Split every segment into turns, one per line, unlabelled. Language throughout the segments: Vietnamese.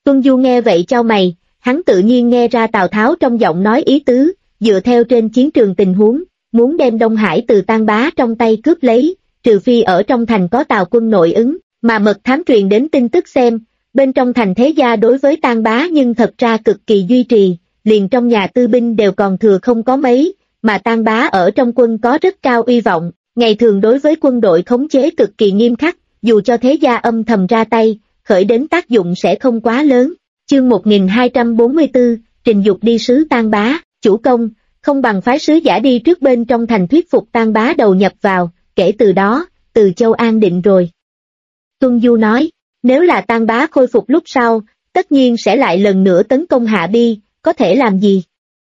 Tuân Du nghe vậy chau mày, hắn tự nhiên nghe ra Tào Tháo trong giọng nói ý tứ, dựa theo trên chiến trường tình huống, muốn đem Đông Hải từ Tang Bá trong tay cướp lấy, trừ phi ở trong thành có Tào quân nội ứng, mà mật thám truyền đến tin tức xem, bên trong thành thế gia đối với Tang Bá nhưng thật ra cực kỳ duy trì, liền trong nhà tư binh đều còn thừa không có mấy, mà Tang Bá ở trong quân có rất cao uy vọng, ngày thường đối với quân đội khống chế cực kỳ nghiêm khắc, dù cho thế gia âm thầm ra tay, khởi đến tác dụng sẽ không quá lớn. Chương 1244, Trình Dục đi sứ Tang Bá, chủ công, không bằng phái sứ giả đi trước bên trong thành thuyết phục Tang Bá đầu nhập vào, kể từ đó, Từ Châu an định rồi. Tuân Du nói, nếu là Tang Bá khôi phục lúc sau, tất nhiên sẽ lại lần nữa tấn công Hạ Bi, có thể làm gì?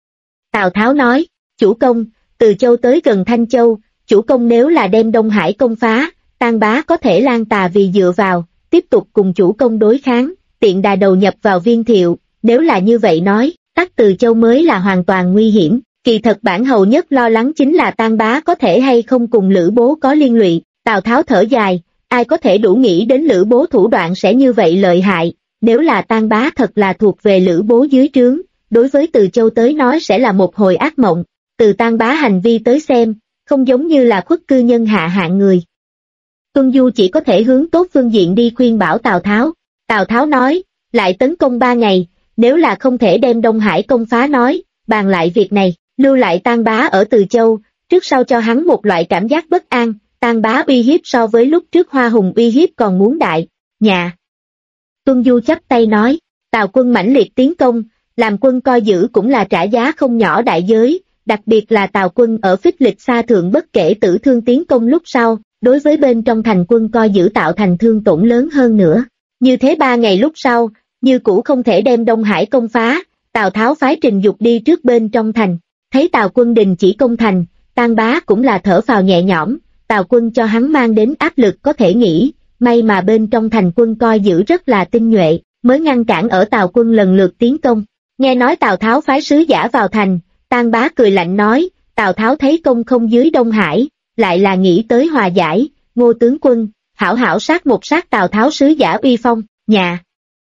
Tào Tháo nói, chủ công, Từ Châu tới gần Thanh Châu, chủ công nếu là đem Đông Hải công phá, Tang Bá có thể lan tà vì dựa vào, tiếp tục cùng chủ công đối kháng, tiện đà đầu nhập vào Viên Thiệu, nếu là như vậy nói, tắc Từ Châu mới là hoàn toàn nguy hiểm. Kỳ thật bản hầu nhất lo lắng chính là Tang Bá có thể hay không cùng Lữ Bố có liên lụy. Tào Tháo thở dài, ai có thể đủ nghĩ đến Lữ Bố thủ đoạn sẽ như vậy lợi hại, nếu là Tang Bá thật là thuộc về Lữ Bố dưới trướng, đối với Từ Châu tới nói sẽ là một hồi ác mộng. Từ Tang Bá hành vi tới xem, không giống như là khuất cư nhân hạ hạng người. Tuân Du chỉ có thể hướng tốt phương diện đi khuyên bảo Tào Tháo. Tào Tháo nói, lại tấn công 3 ngày, nếu là không thể đem Đông Hải công phá nói, bàn lại việc này, lưu lại Tang Bá ở Từ Châu, trước sau cho hắn một loại cảm giác bất an, Tang Bá uy hiếp so với lúc trước Hoa Hùng uy hiếp còn muốn đại, nhà. Tuân Du chắp tay nói, Tào quân mãnh liệt tiến công, làm quân coi giữ cũng là trả giá không nhỏ đại giới, đặc biệt là Tào quân ở Phích Lịch Sa thượng bất kể tử thương tiến công lúc sau, đối với bên trong thành quân coi giữ tạo thành thương tổn lớn hơn nữa. Như thế 3 ngày lúc sau, như cũ không thể đem Đông Hải công phá, Tào Tháo phái Trình Dục đi trước bên trong thành, thấy Tào quân đình chỉ công thành, Tang Bá cũng là thở phào nhẹ nhõm, Tào quân cho hắn mang đến áp lực có thể nghĩ, may mà bên trong thành quân coi giữ rất là tinh nhuệ, mới ngăn cản ở Tào quân lần lượt tiến công. Nghe nói Tào Tháo phái sứ giả vào thành, Tang Bá cười lạnh nói, Tào Tháo thấy công không dưới Đông Hải, lại là nghĩ tới hòa giải, Ngô tướng quân, hảo hảo sát một sát Tào Tháo sứ giả uy phong, nhà.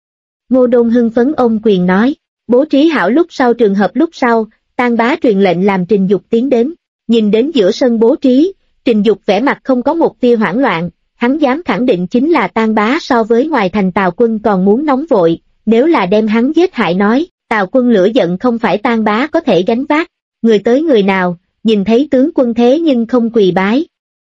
Ngô Đôn hưng phấn ôm quyền nói, bố trí hảo lúc sau trường hợp lúc sau, Tang Bá truyền lệnh làm Trình Dục tiến đến, nhìn đến giữa sân bố trí, Trình Dục vẻ mặt không có một tia hoảng loạn, hắn dám khẳng định chính là Tang Bá so với ngoài thành Tào quân còn muốn nóng vội, nếu là đem hắn giết hại nói, Tào quân lửa giận không phải Tang Bá có thể gánh vác, người tới người nào, nhìn thấy tướng quân thế nhưng không quỳ bái.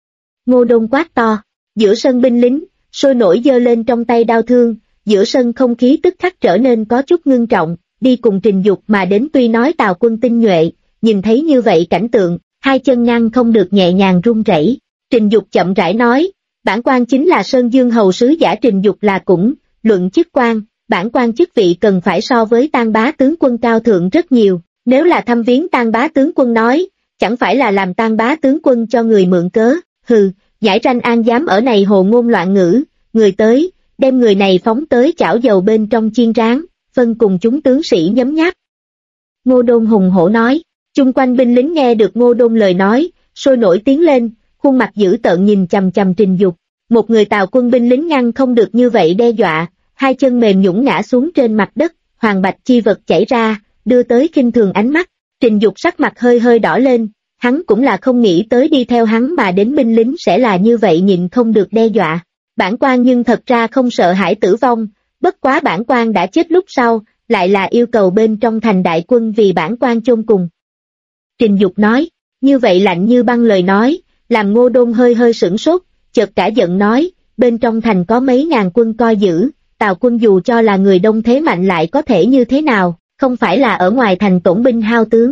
Ngô Đôn quát to, giữa sân binh lính, sôi nổi giơ lên trong tay đao thương, giữa sân không khí tức khắc trở nên có chút ngưng trọng, đi cùng Trình Dục mà đến tuy nói Tào quân tinh nhuệ, nhìn thấy như vậy cảnh tượng, hai chân ngăn không được nhẹ nhàng run rẩy. Trình Dục chậm rãi nói, bản quan chính là Sơn Dương hầu sứ giả Trình Dục là cũng, luận chức quan, bản quan chức vị cần phải so với Tang Bá tướng quân cao thượng rất nhiều, nếu là thăm viếng Tang Bá tướng quân nói, chẳng phải là làm Tang Bá tướng quân cho người mượn cớ, hừ, giải tranh an dám ở này hồ ngôn loạn ngữ, người tới, đem người này phóng tới chảo dầu bên trong chiên rán, phân cùng chúng tướng sĩ nhấm nháp. Ngô Đôn hùng hổ nói, chung quanh binh lính nghe được Ngô Đôn lời nói, sôi nổi tiến lên, khuôn mặt dữ tợn nhìn chằm chằm Trình Dục, một người Tào quân binh lính ngăn không được như vậy đe dọa, hai chân mềm nhũn ngã xuống trên mặt đất, hoàng bạch chi vật chảy ra, đưa tới khinh thường ánh mắt, Trình Dục sắc mặt hơi hơi đỏ lên, hắn cũng là không nghĩ tới đi theo hắn mà đến binh lính sẽ là như vậy nhịn không được đe dọa. Bản quan nhưng thật ra không sợ hãi tử vong, bất quá bản quan đã chết lúc sau, lại là yêu cầu bên trong thành đại quân vì bản quan chôn cùng. Trình Dục nói, như vậy lạnh như băng lời nói, làm Ngô Đôn hơi hơi sửng sốt, chợt cả giận nói, bên trong thành có mấy ngàn quân coi giữ, Tào quân dù cho là người đông thế mạnh lại có thể như thế nào, không phải là ở ngoài thành tổn binh hao tướng.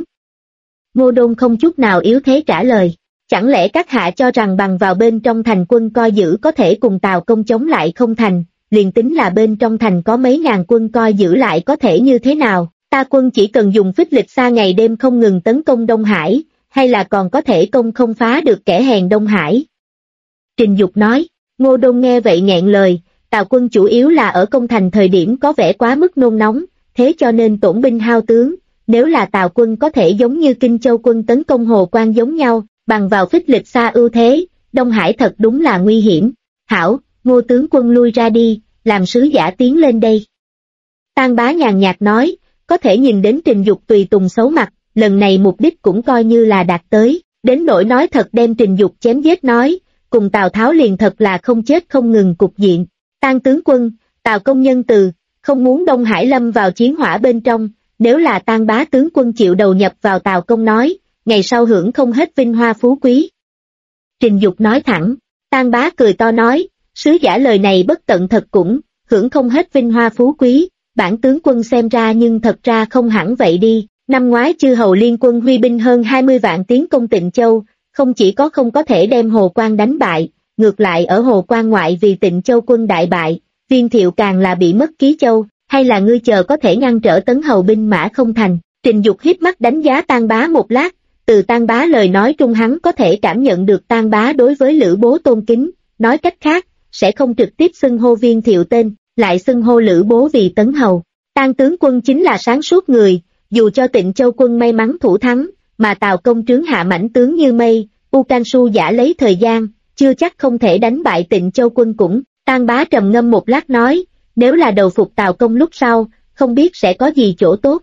Ngô Đôn không chút nào yếu thế trả lời, chẳng lẽ các hạ cho rằng bằng vào bên trong thành quân coi giữ có thể cùng Tào công chống lại không thành, liền tính là bên trong thành có mấy ngàn quân coi giữ lại có thể như thế nào, ta quân chỉ cần dùng Phích Lịch Sa ngày đêm không ngừng tấn công Đông Hải, hay là còn có thể công không phá được kẻ hèn Đông Hải. Trình Dục nói, Ngô Đôn nghe vậy nghẹn lời, Tào quân chủ yếu là ở công thành thời điểm có vẻ quá mức nôn nóng, thế cho nên tổn binh hao tướng, nếu là Tào quân có thể giống như Kinh Châu quân tấn công Hồ Quan giống nhau, bằng vào Phích Lịch Sa ưu thế, Đông Hải thật đúng là nguy hiểm. Hảo, Ngô tướng quân lui ra đi, làm sứ giả tiến lên đây. Tang Bá nhàn nhạt nói, có thể nhìn đến Trình Dục tùy tùng xấu mặt, lần này mục đích cũng coi như là đạt tới, đến nỗi nói thật đem Trình Dục chém giết nói, cùng Tào Tháo liền thật là không chết không ngừng cục diện. Tang tướng quân, Tào công nhân từ, không muốn Đông Hải lâm vào chiến hỏa bên trong, nếu là Tang Bá tướng quân chịu đầu nhập vào Tào công nói, ngày sau hưởng không hết vinh hoa phú quý. Trình Dục nói thẳng, Tang Bá cười to nói, sứ giả lời này bất tận thật cũng, hưởng không hết vinh hoa phú quý, bản tướng quân xem ra nhưng thật ra không hẳn vậy đi. Năm ngoái chư hầu liên quân huy binh hơn 20 vạn tiến công Tịnh Châu, không chỉ không có thể đem Hồ Quan đánh bại, ngược lại ở Hồ Quan ngoại vì Tịnh Châu quân đại bại, Viên Thiệu càng là bị mất Ký Châu, hay là ngươi chờ có thể ngăn trở Tấn hầu binh mã không thành. Trình Dục híp mắt đánh giá Tang Bá một lát, từ Tang Bá lời nói trung hắn có thể cảm nhận được Tang Bá đối với Lữ Bố tôn kính, nói cách khác, sẽ không trực tiếp xưng hô Viên Thiệu tên, lại xưng hô Lữ Bố vì Tấn hầu. Tang tướng quân chính là sáng suốt người, dù cho Tịnh Châu quân may mắn thủ thắng, mà Tào công trướng hạ mãnh tướng như mây, U Can Su giả lấy thời gian, chưa chắc không thể đánh bại Tịnh Châu quân cũng. Tang Bá trầm ngâm một lát nói, nếu là đầu phục Tào công lúc sau, không biết sẽ có gì chỗ tốt.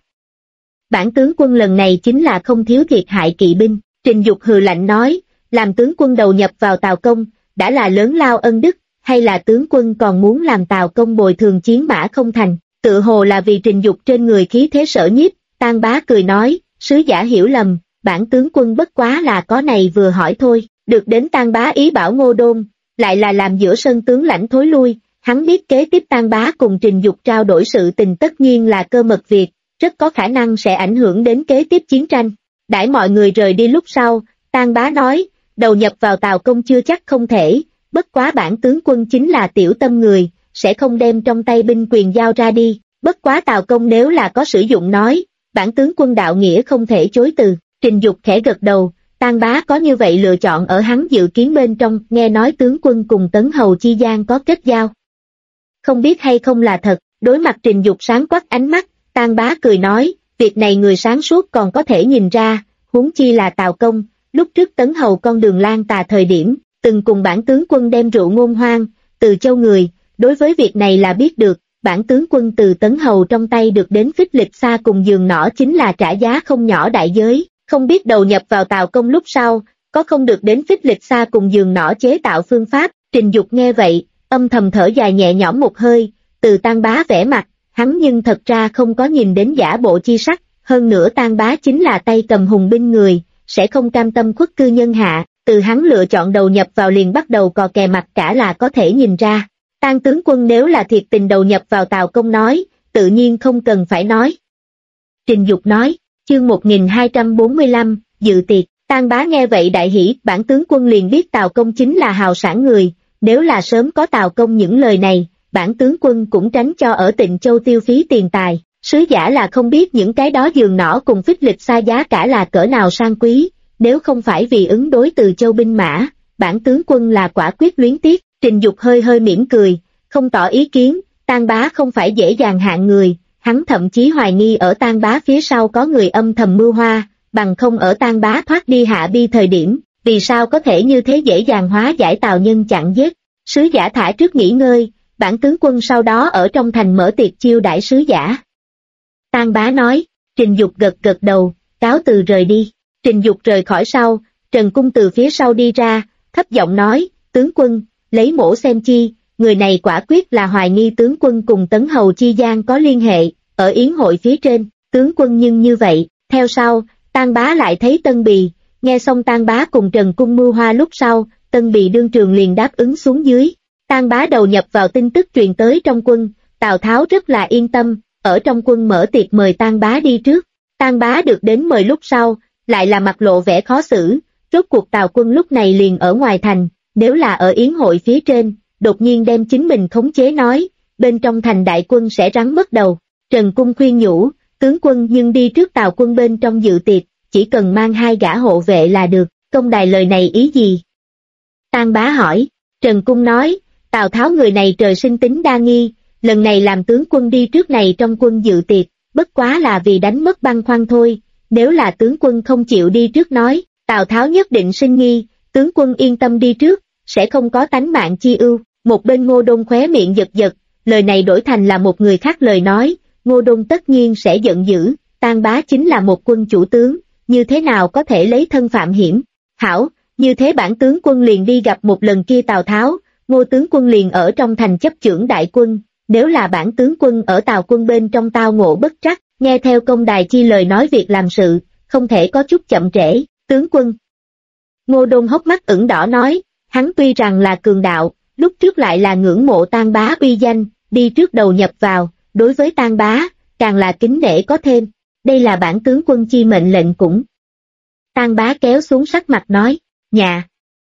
Bản tướng quân lần này chính là không thiếu thiệt hại kỵ binh. Trình Dục hừ lạnh nói, làm tướng quân đầu nhập vào Tào công, đã là lớn lao ân đức, hay là tướng quân còn muốn làm Tào công bồi thường chiến mã không thành, tự hồ là vì Trình Dục trên người khí thế sở nhiếp. Tang Bá cười nói, sứ giả hiểu lầm, bản tướng quân bất quá là có này vừa hỏi thôi. Được đến Tang Bá ý bảo Ngô Đôn, lại là làm giữa sân tướng lãnh thối lui, hắn biết kế tiếp Tang Bá cùng Trình Dục trao đổi sự tình tất nhiên là cơ mật việc, rất có khả năng sẽ ảnh hưởng đến kế tiếp chiến tranh. Đãi mọi người rời đi lúc sau, Tang Bá nói, đầu nhập vào Tào công chưa chắc không thể, bất quá bản tướng quân chính là tiểu tâm người, sẽ không đem trong tay binh quyền giao ra đi, bất quá Tào công nếu là có sử dụng nói, bản tướng quân đạo nghĩa không thể chối từ. Trình Dục khẽ gật đầu, Tang Bá có như vậy lựa chọn ở hắn dự kiến bên trong, nghe nói tướng quân cùng Tấn hầu chi gian có kết giao. Không biết hay không là thật, đối mặt Trình Dục sáng quắc ánh mắt, Tang Bá cười nói, việc này người sáng suốt còn có thể nhìn ra, huống chi là Tào công, lúc trước Tấn hầu con đường lang tà thời điểm, từng cùng bản tướng quân đem rượu ngôn hoang, từ châu người, đối với việc này là biết được, bản tướng quân từ Tấn hầu trong tay được đến phích lịch xa cùng giường nỏ chính là trả giá không nhỏ đại giới, không biết đầu nhập vào Tào công lúc sau, có không được đến phích lịch xa cùng giường nỏ chế tạo phương pháp. Trình Dục nghe vậy, âm thầm thở dài nhẹ nhõm một hơi, từ Tang Bá vẻ mặt, hắn nhưng thật ra không có nhìn đến giả bộ chi sắc, hơn nữa Tang Bá chính là tay cầm hùng binh người, sẽ không cam tâm khuất cư nhân hạ, từ hắn lựa chọn đầu nhập vào liền bắt đầu cò kè mặt cả là có thể nhìn ra. Tang tướng quân nếu là thiệt tình đầu nhập vào Tào công nói, tự nhiên không cần phải nói. Trình Dục nói, chương 1245, dự tiệc. Tang Bá nghe vậy đại hỉ, bản tướng quân liền biết Tào công chính là hào sản người, nếu là sớm có Tào công những lời này, bản tướng quân cũng tránh cho ở Tịnh Châu tiêu phí tiền tài. Sứ giả là không biết những cái đó giường nỏ cùng phích lịch xa giá cả là cỡ nào sang quý, nếu không phải vì ứng đối từ châu binh mã, bản tướng quân là quả quyết luyến tiếc. Trình Dục hơi hơi mỉm cười, không tỏ ý kiến. Tang Bá không phải dễ dàng hạng người, hắn thậm chí hoài nghi ở Tang Bá phía sau có người âm thầm mưu hoa, bằng không ở Tang Bá thoát đi hạ bi thời điểm, vì sao có thể như thế dễ dàng hóa giải Tào nhân chặn giết. Sứ giả thả trước nghỉ ngơi, bản tướng quân sau đó ở trong thành mở tiệc chiêu đãi sứ giả. Tang Bá nói. Trình Dục gật gật đầu, cáo từ rời đi. Trình Dục rời khỏi sau, Trần Cung từ phía sau đi ra, thấp giọng nói, tướng quân, lấy mổ xem chi, người này quả quyết là hoài nghi tướng quân cùng Tấn hầu chi gian có liên hệ, ở yến hội phía trên, tướng quân nhưng như vậy. Theo sau, Tang Bá lại thấy Tân Bì, nghe xong Tang Bá cùng Trần Cung mưu hoa lúc sau, Tân Bì đương trường liền đáp ứng xuống dưới. Tang Bá đầu nhập vào tin tức truyền tới trong quân, Tào Tháo rất là yên tâm, ở trong quân mở tiệc mời Tang Bá đi trước. Tang Bá được đến mời lúc sau, lại là mặt lộ vẻ khó xử, rốt cuộc Tào quân lúc này liền ở ngoài thành, nếu là ở yến hội phía trên, đột nhiên đem chính mình khống chế nói, bên trong thành đại quân sẽ rắn mất đầu. Trần Cung khuyên nhủ, tướng quân nhưng đi trước Tào quân bên trong dự tiệc, chỉ cần mang 2 gã hộ vệ là được. Công đài lời này ý gì? Tang Bá hỏi. Trần Cung nói, Tào Tháo người này trời sinh tính đa nghi, lần này làm tướng quân đi trước này trong quân dự tiệc, bất quá là vì đánh mất băn khoăn thôi, nếu là tướng quân không chịu đi trước nói, Tào Tháo nhất định sinh nghi, tướng quân yên tâm đi trước, sẽ không có tánh mạng chi ưu. Một bên Ngô Đôn khóe miệng giật giật, lời này đổi thành là một người khác lời nói, Ngô Đôn tất nhiên sẽ giận dữ, Tang Bá chính là một quân chủ tướng, như thế nào có thể lấy thân phạm hiểm. Hảo, như thế bản tướng quân liền đi gặp một lần kia Tào Tháo, Ngô tướng quân liền ở trong thành chấp chưởng đại quân, nếu là bản tướng quân ở Tào quân bên trong tao ngộ bất trắc, nghe theo công đài chi lời nói việc làm sự, không thể có chút chậm trễ, tướng quân. Ngô Đôn hốc mắt ửng đỏ nói, hắn tuy rằng là cường đạo, lúc trước lại là ngưỡng mộ Tang Bá uy danh, đi trước đầu nhập vào, đối với Tang Bá, càng là kính nể có thêm, đây là bản tướng quân chi mệnh lệnh cũng. Tang Bá kéo xuống sắc mặt nói, nhà.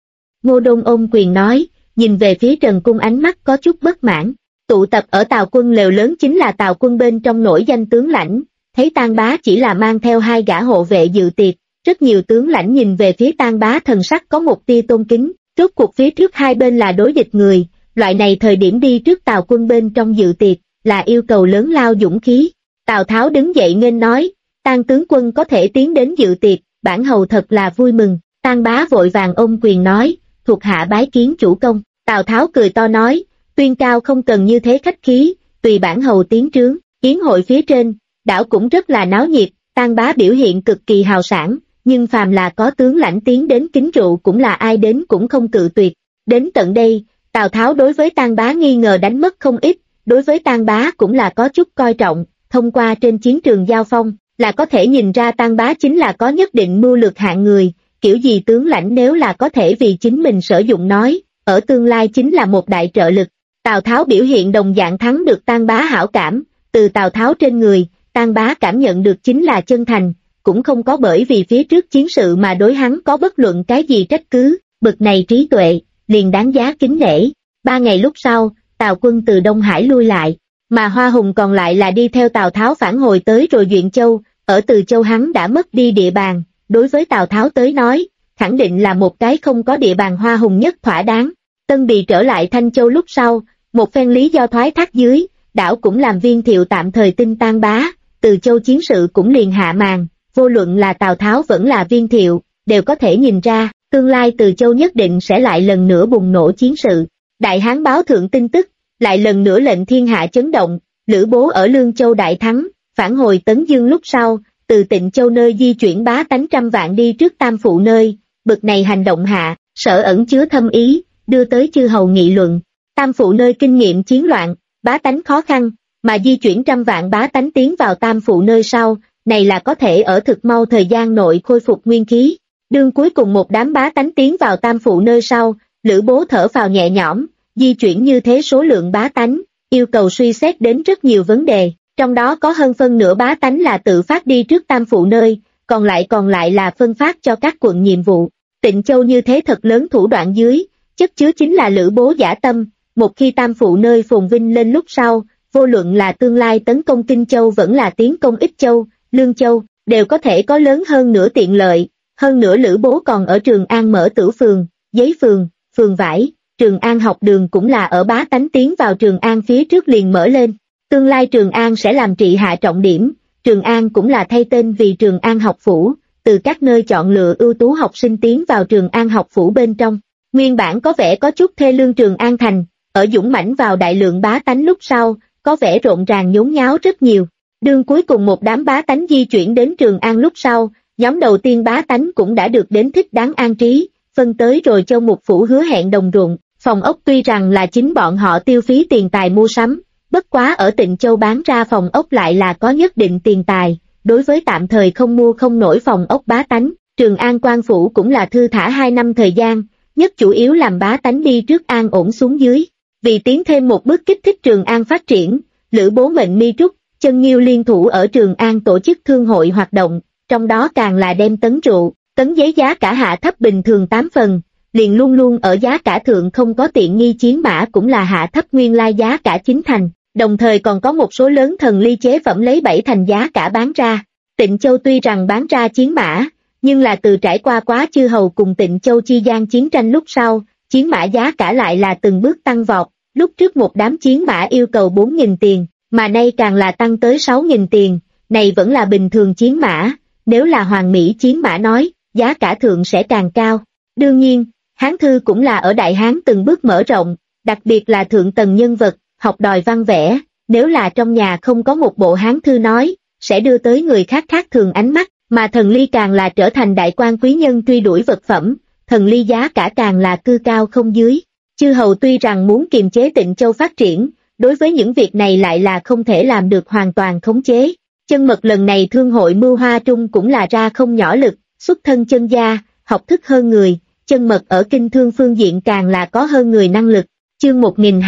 Ngô Đôn ôm quyền nói, nhìn về phía Trần Cung ánh mắt có chút bất mãn, tụ tập ở Tào quân lều lớn chính là Tào quân bên trong nổi danh tướng lãnh, thấy Tang Bá chỉ là mang theo 2 gã hộ vệ dự tiệc, rất nhiều tướng lãnh nhìn về phía Tang Bá thần sắc có một tia tôn kính, rốt cuộc phía trước hai bên là đối địch người, loại này thời điểm đi trước Tào quân bên trong dự tiệc, là yêu cầu lớn lao dũng khí. Tào Tháo đứng dậy nghênh nói, Tang tướng quân có thể tiến đến dự tiệc, bản hầu thật là vui mừng. Tang Bá vội vàng ôm quyền nói, thuộc hạ bái kiến chủ công. Tào Tháo cười to nói, tuyên cao không cần như thế khách khí, tùy bản hầu tiến trướng. Yến hội phía trên, đảo cũng rất là náo nhiệt, Tang Bá biểu hiện cực kỳ hào sảng, nhưng phàm là có tướng lãnh tiến đến kính rượu cũng là ai đến cũng không cự tuyệt. Đến tận đây, Tào Tháo đối với Tang Bá nghi ngờ đánh mất không ít, đối với Tang Bá cũng là có chút coi trọng, thông qua trên chiến trường giao phong, là có thể nhìn ra Tang Bá chính là có nhất định mưu lược hạng người, kiểu gì tướng lãnh nếu là có thể vì chính mình sử dụng nói, ở tương lai chính là một đại trợ lực. Tào Tháo biểu hiện đồng dạng thắng được Tang Bá hảo cảm, từ Tào Tháo trên người, Tang Bá cảm nhận được chính là chân thành, cũng không có bởi vì phía trước chiến sự mà đối hắn có bất luận cái gì trách cứ, bực này trí tuệ, liền đáng giá kính nể. 3 ngày lúc sau, Tào quân từ Đông Hải lui lại, mà Hoa Hùng còn lại là đi theo Tào Tháo phản hồi tới rồi Duyện Châu, ở Từ Châu hắn đã mất đi địa bàn, đối với Tào Tháo tới nói, khẳng định là một cái không có địa bàn Hoa Hùng nhất thỏa đáng. Tân Bì trở lại Thanh Châu lúc sau, một phen lý do thoái thác dưới, đảo cũng làm Viên Thiệu tạm thời tin Tang Bá, Từ Châu chiến sự cũng liền hạ màn, vô luận là Tào Tháo vẫn là Viên Thiệu, đều có thể nhìn ra, tương lai Từ Châu nhất định sẽ lại lần nữa bùng nổ chiến sự. Đại Hán báo thượng tin tức, lại lần nữa lệnh thiên hạ chấn động, Lữ Bố ở Lương Châu đại thắng, phản hồi Tấn Dương lúc sau, từ Tịnh Châu nơi di chuyển bá tánh trăm vạn đi trước Tam Phụ nơi, bực này hành động hạ, sở ẩn chứa thâm ý, đưa tới chư hầu nghị luận. Tam Phụ nơi kinh nghiệm chiến loạn, bá tánh khó khăn, mà di chuyển trăm vạn bá tánh tiến vào Tam Phụ nơi sau, này là có thể ở thực mau thời gian nội khôi phục nguyên khí. Đương cuối cùng một đám bá tánh tiến vào Tam Phụ nơi sau, Lữ Bố thở phào nhẹ nhõm, di chuyển như thế số lượng bá tánh, yêu cầu suy xét đến rất nhiều vấn đề, trong đó có hơn phân nửa bá tánh là tự phát đi trước Tam Phụ nơi, còn lại là phân phát cho các quận nhiệm vụ. Tịnh Châu như thế thật lớn thủ đoạn dưới, chất chứa chính là Lữ Bố dã tâm, một khi Tam Phụ nơi phồn vinh lên lúc sau, vô luận là tương lai tấn công Kinh Châu vẫn là tiến công Ích Châu, Lương Châu, đều có thể có lớn hơn nữa tiện lợi. Hơn nữa Lữ Bố còn ở Trường An mở Tửu phường, Giấy phường, phường vải, Trường An học đường cũng là ở bá tánh tiến vào Trường An phía trước liền mở lên. Tương lai Trường An sẽ làm trị hạ trọng điểm, Trường An cũng là thay tên vì Trường An học phủ, từ các nơi chọn lựa ưu tú học sinh tiến vào Trường An học phủ bên trong. Nguyên bản có vẻ có chút thê lương Trường An thành, ở dũng mãnh vào đại lượng bá tánh lúc sau, có vẻ rộn ràng nhốn nháo rất nhiều. Đương cuối cùng một đám bá tánh di chuyển đến Trường An lúc sau, nhóm đầu tiên bá tánh cũng đã được đến thích đáng an trí, phân tới rồi Châu Mục phủ hứa hẹn đồng ruộng, phòng ốc tuy rằng là chính bọn họ tiêu phí tiền tài mua sắm, bất quá ở Tịnh Châu bán ra phòng ốc lại là có nhất định tiền tài, đối với tạm thời không mua không nổi phòng ốc bá tánh, Trường An quan phủ cũng là thư thả 2 năm thời gian, nhất chủ yếu làm bá tánh đi trước an ổn xuống dưới. Vì tiến thêm một bước kích thích Trường An phát triển, Lữ Bố mệnh Mi Trúc, Chân Nghiêu liên thủ ở Trường An tổ chức thương hội hoạt động, trong đó càng là đem tấn rượu, tấn giấy giá cả hạ thấp bình thường 8 phần, liền luôn luôn ở giá cả thượng không có tiện nghi chiến mã cũng là hạ thấp nguyên lai giá cả 9 thành, đồng thời còn có một số lớn thần ly chế phẩm lấy 7 thành giá cả bán ra. Tịnh Châu tuy rằng bán ra chiến mã, nhưng là từ trải qua quá chư hầu cùng Tịnh Châu chi gian chiến tranh lúc sau, chiến mã giá cả lại là từng bước tăng vọt, lúc trước một đám chiến mã yêu cầu 4.000 tiền, mà nay càng là tăng tới 6.000 tiền, này vẫn là bình thường chiến mã, nếu là hoàng mỹ chiến mã nói, giá cả thượng sẽ càng cao. Đương nhiên, Hán thư cũng là ở Đại Hán từng bước mở rộng, đặc biệt là thượng tầng nhân vật, học đòi văn vẽ, nếu là trong nhà không có một bộ hán thư nói, sẽ đưa tới người khác khác thường ánh mắt, mà thần ly càng là trở thành đại quan quý nhân truy đuổi vật phẩm, thần ly giá cả càng là cư cao không dưới. Chư hầu tuy rằng muốn kiềm chế Tịnh Châu phát triển, đối với những việc này lại là không thể làm được hoàn toàn khống chế. Chân Mật lần này thương hội mưu hoa trung cũng là ra không nhỏ lực, xuất thân chân gia, học thức hơn người, Chân Mật ở kinh thương phương diện càng là có hơn người năng lực. Chương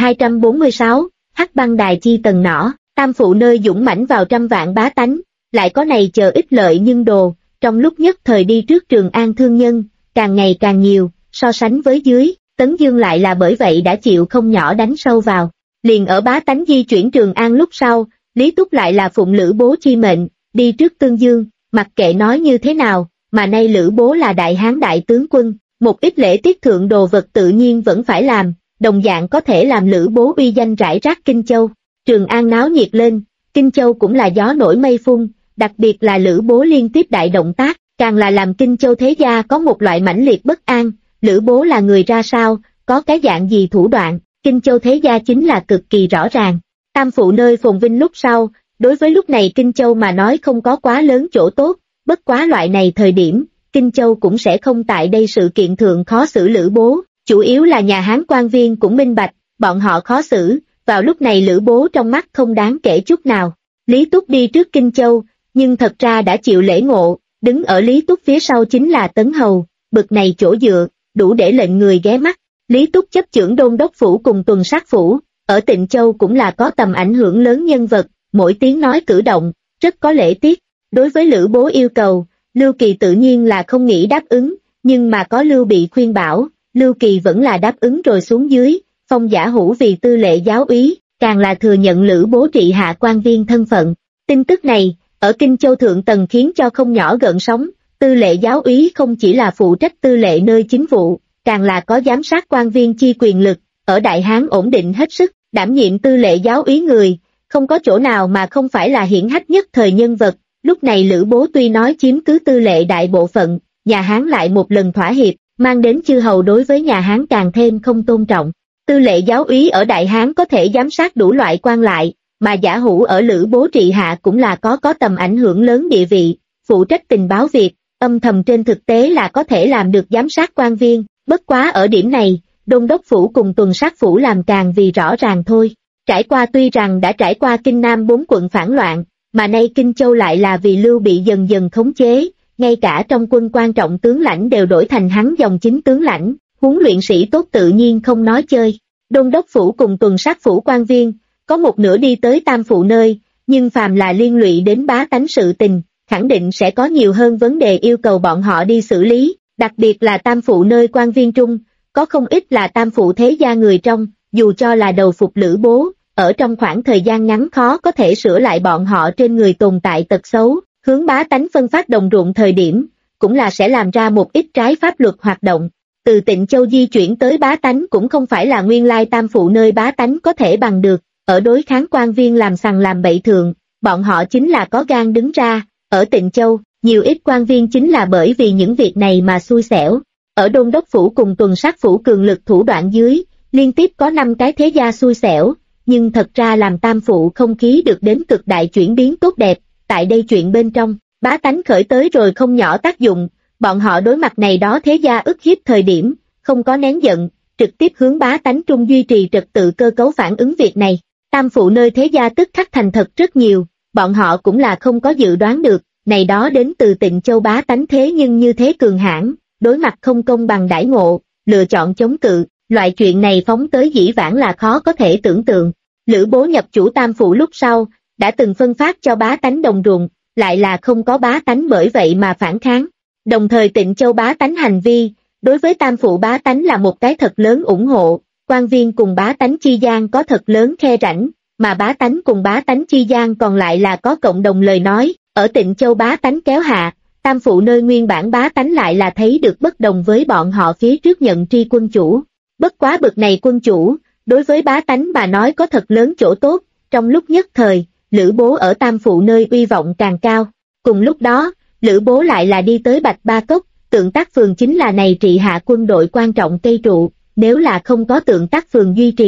1246, Hắc băng đài chi tầng nỏ, tam phụ nơi dũng mãnh vào trăm vạn bá tánh, lại có này chờ ích lợi nhưng đồ, trong lúc nhất thời đi trước Trường An thương nhân, càng ngày càng nhiều, so sánh với dưới, Tấn Dương lại là bởi vậy đã chịu không nhỏ đánh sâu vào. Liền ở bá tánh di chuyển Trường An lúc sau, Lý Túc lại là phụng Lữ Bố chi mệnh, đi trước Tương Dương, mặc kệ nói như thế nào, mà nay Lữ Bố là đại hán đại tướng quân, một ít lễ tiết thượng đồ vật tự nhiên vẫn phải làm, đồng dạng có thể làm Lữ Bố uy danh rải rác Kinh Châu. Trường An náo nhiệt lên, Kinh Châu cũng là gió nổi mây phun, đặc biệt là Lữ Bố liên tiếp đại động tác, càng là làm Kinh Châu thế gia có một loại mãnh liệt bất an, Lữ Bố là người ra sao, có cái dạng gì thủ đoạn, Kinh Châu thế gia chính là cực kỳ rõ ràng. Tam phụ nơi phồn vinh lúc sau, đối với lúc này Kinh Châu mà nói không có quá lớn chỗ tốt, bất quá loại này thời điểm, Kinh Châu cũng sẽ không tại đây sự kiện thượng khó xử Lữ Bố, chủ yếu là nhà Hán quan viên cũng minh bạch, bọn họ khó xử, vào lúc này Lữ Bố trong mắt không đáng kể chút nào. Lý Túc đi trước Kinh Châu, nhưng thật ra đã chịu lễ ngộ, đứng ở Lý Túc phía sau chính là Tấn Hầu, bực này chỗ dựa, đủ để lệnh người ghé mắt. Lý Túc chấp chưởng Đôn Đốc Phủ cùng Tuần Sát Phủ, ở Tịnh Châu cũng là có tầm ảnh hưởng lớn nhân vật, mỗi tiếng nói cử động, rất có lễ tiết. Đối với Lữ Bố yêu cầu, Lưu Kỳ tự nhiên là không nghĩ đáp ứng, nhưng mà có Lưu Bị khuyên bảo, Lưu Kỳ vẫn là đáp ứng rồi xuống dưới, phong Giả Hữu vì tư lệ giáo úy, càng là thừa nhận Lữ Bố trị hạ quan viên thân phận. Tin tức này, ở Kinh Châu thượng tầng khiến cho không nhỏ gợn sóng, tư lệ giáo úy không chỉ là phụ trách tư lệ nơi chính vụ, càng là có giám sát quan viên chi quyền lực, ở Đại Hán ổn định hết sức, đảm nhiệm tư lệ giáo úy người, không có chỗ nào mà không phải là hiển hách nhất thời nhân vật. Lúc này Lữ Bố tuy nói chiếm cứ tư lệ đại bộ phận, nhà Hán lại một lần thỏa hiệp, mang đến chư hầu đối với nhà Hán càng thêm không tôn trọng. Tư lệ giáo úy ở Đại Hán có thể giám sát đủ loại quan lại, mà Giả Hữu ở Lữ Bố trị hạ cũng là có tầm ảnh hưởng lớn địa vị, phụ trách tình báo việc, âm thầm trên thực tế là có thể làm được giám sát quan viên, bất quá ở điểm này, Đôn Đốc Phủ cùng Tuần Sát Phủ làm càng vì rõ ràng thôi. Trải qua tuy rằng đã trải qua Kinh Nam 4 quận phản loạn, mà nay Kinh Châu lại là vì Lưu Bị dần dần khống chế, ngay cả trong quân quan trọng tướng lãnh đều đổi thành hắn dòng chính tướng lãnh, huấn luyện sĩ tốt tự nhiên không nói chơi. Đôn Đốc Phủ cùng Tuần Sát Phủ quan viên, có một nửa đi tới tam phụ nơi, nhưng phàm là liên lụy đến bá tánh sự tình, khẳng định sẽ có nhiều hơn vấn đề yêu cầu bọn họ đi xử lý, đặc biệt là tam phụ nơi quan viên trung, có không ít là tam phụ thế gia người trong, dù cho là đầu phục Lữ Bố, ở trong khoảng thời gian ngắn khó có thể sửa lại bọn họ trên người tồn tại tật xấu, hướng bá tánh phân phát đồng ruộng thời điểm, cũng là sẽ làm ra một ít trái pháp luật hoạt động. Từ Tịnh Châu di chuyển tới bá tánh cũng không phải là nguyên lai tam phụ nơi bá tánh có thể bằng được, ở đối kháng quan viên làm sằng làm bậy thượng, bọn họ chính là có gan đứng ra, ở Tịnh Châu, nhiều ít quan viên chính là bởi vì những việc này mà xui xẻo. Ở Đôn Đốc Phủ cùng Tuần Sát Phủ cường lực thủ đoạn dưới, liên tiếp có 5 cái thế gia xui xẻo, nhưng thật ra làm tam phụ không khí được đến cực đại chuyển biến tốt đẹp, tại đây chuyện bên trong, bá tánh khởi tới rồi không nhỏ tác dụng, bọn họ đối mặt này đó thế gia ức hiếp thời điểm, không có nén giận, trực tiếp hướng bá tánh trung duy trì trật tự cơ cấu phản ứng việc này. Tam phụ nơi thế gia tức khắc thành thật rất nhiều, bọn họ cũng là không có dự đoán được, này đó đến từ Tịnh Châu bá tánh thế nhưng như thế cường hãn, đối mặt không công bằng đãi ngộ, lựa chọn chống cự, loại chuyện này phóng tới dĩ vãng là khó có thể tưởng tượng. Lữ Bố nhập chủ tam phụ lúc sau, đã từng phân phát cho bá tánh đồng ruộng, lại là không có bá tánh bởi vậy mà phản kháng. Đồng thời Tịnh Châu bá tánh hành vi, đối với tam phụ bá tánh là một cái thật lớn ủng hộ, quan viên cùng bá tánh chi gian có thật lớn khe rãnh, mà bá tánh cùng bá tánh chi gian còn lại là có cộng đồng lời nói, ở Tịnh Châu bá tánh kéo hạ, tam phụ nơi nguyên bản bá tánh lại là thấy được bất đồng với bọn họ phía trước nhận tri quân chủ. Bất quá bực này quân chủ, đối với bá tánh mà nói có thật lớn chỗ tốt, trong lúc nhất thời, Lữ Bố ở tam phụ nơi uy vọng càng cao. Cùng lúc đó, Lữ Bố lại là đi tới Bạch Ba Cốc, Tượng Tác Phường chính là này trị hạ quân đội quan trọng cây trụ, nếu là không có Tượng Tác Phường duy trì,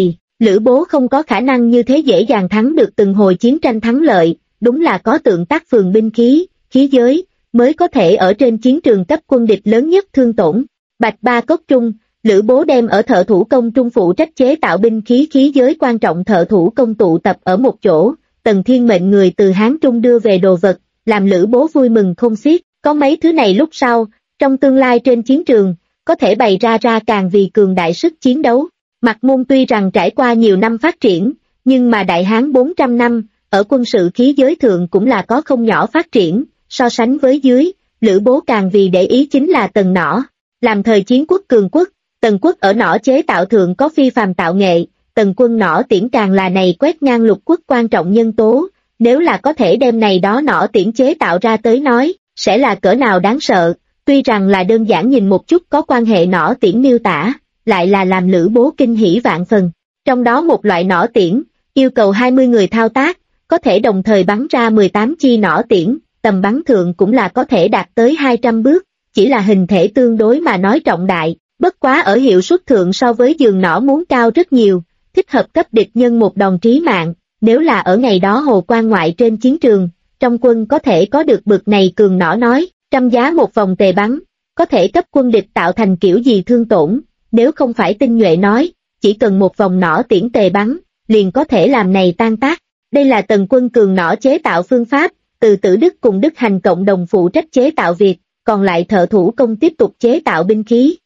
Lữ Bố không có khả năng như thế dễ dàng thắng được từng hồi chiến tranh thắng lợi, đúng là có Tượng Tác Phường binh khí, khí giới, mới có thể ở trên chiến trường cấp quân địch lớn nhất thương tổn. Bạch Ba Cốc Trung, Lữ Bố đem ở thợ thủ công trung phụ trách chế tạo binh khí khí giới quan trọng thợ thủ công tụ tập ở một chỗ, Tần Thiên mệnh người từ Hán Trung đưa về đồ vật, làm Lữ Bố vui mừng không xiết, có mấy thứ này lúc sau, trong tương lai trên chiến trường, có thể bày ra càng vì cường đại sức chiến đấu. Mạc Môn tuy rằng trải qua nhiều năm phát triển, nhưng mà Đại Hán 400 năm, ở quân sự khí giới thượng cũng là có không nhỏ phát triển, so sánh với dưới, Lữ Bố càng vì để ý chính là tần nỏ. Làm thời chiến quốc cường quốc, Tần quốc ở nỏ chế tạo thượng có phi phàm tạo nghệ, Tần quân nỏ tiễn càng là này quét ngang lục quốc quan trọng nhân tố, nếu là có thể đem này đó nỏ tiễn chế tạo ra tới nói, sẽ là cỡ nào đáng sợ, tuy rằng là đơn giản nhìn một chút có quan hệ nỏ tiễn miêu tả, lại là làm Lữ Bố kinh hỉ vạn phần. Trong đó một loại nỏ tiễn, yêu cầu 20 người thao tác, có thể đồng thời bắn ra 18 chi nỏ tiễn, tầm bắn thượng cũng là có thể đạt tới 200 bước, chỉ là hình thể tương đối mà nói trọng đại, bất quá ở hiệu suất thượng so với giường nỏ muốn cao rất nhiều, thích hợp cấp địch nhân một đòn trí mạng, nếu là ở ngày đó hồ quan ngoại trên chiến trường, trong quân có thể có được bực này cường nỏ nói, trăm giá một vòng tề bắn, có thể cấp quân địch tạo thành kiểu gì thương tổn, nếu không phải tinh nhuệ nói, chỉ cần một vòng nỏ tiễn tề bắn, liền có thể làm này tan tác. Đây là Tần quân cường nỏ chế tạo phương pháp, từ Tử Đức cùng Đức Hành cộng đồng phụ trách chế tạo việc, còn lại thợ thủ công tiếp tục chế tạo binh khí.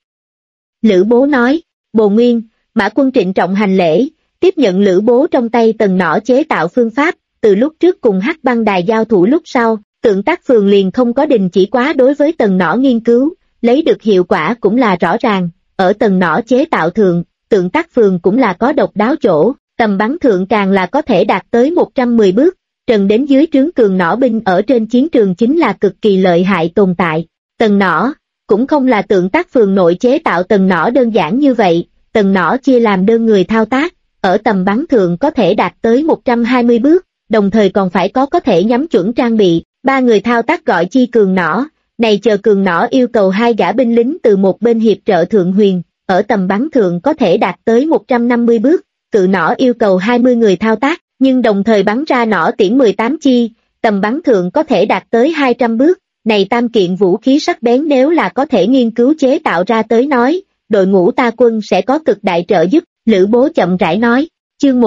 Lữ Bố nói, Bồ Nguyên, Mã Quân trịnh trọng hành lễ, tiếp nhận Lữ Bố trong tay tần nỏ chế tạo phương pháp, từ lúc trước cùng Hắc Băng Đài giao thủ lúc sau, Tượng Tác Phường liền không có đình chỉ quá đối với tần nỏ nghiên cứu, lấy được hiệu quả cũng là rõ ràng, ở tần nỏ chế tạo thượng, Tượng Tác Phường cũng là có độc đáo chỗ, tầm bắn thượng càng là có thể đạt tới 110 bước, trần đến dưới trướng cường nỏ binh ở trên chiến trường chính là cực kỳ lợi hại tồn tại. Tần nỏ, cũng không là Tượng Tác Phường nội chế tạo tần nỏ đơn giản như vậy, tần nỏ chia làm đơn người thao tác, ở tầm bắn thượng có thể đạt tới 120 bước, đồng thời còn phải có thể nhắm chuẩn trang bị, 3 người thao tác gọi chi cường nỏ, này chờ cường nỏ yêu cầu 2 gã binh lính từ một bên hiệp trợ thượng huyền, ở tầm bắn thượng có thể đạt tới 150 bước, cự nỏ yêu cầu 20 người thao tác, nhưng đồng thời bắn ra nỏ tiễn 18 chi, tầm bắn thượng có thể đạt tới 200 bước, này tam kiện vũ khí sắc bén nếu là có thể nghiên cứu chế tạo ra tới nói, đội ngũ ta quân sẽ có cực đại trợ giúp, Lữ Bố chậm rãi nói, chương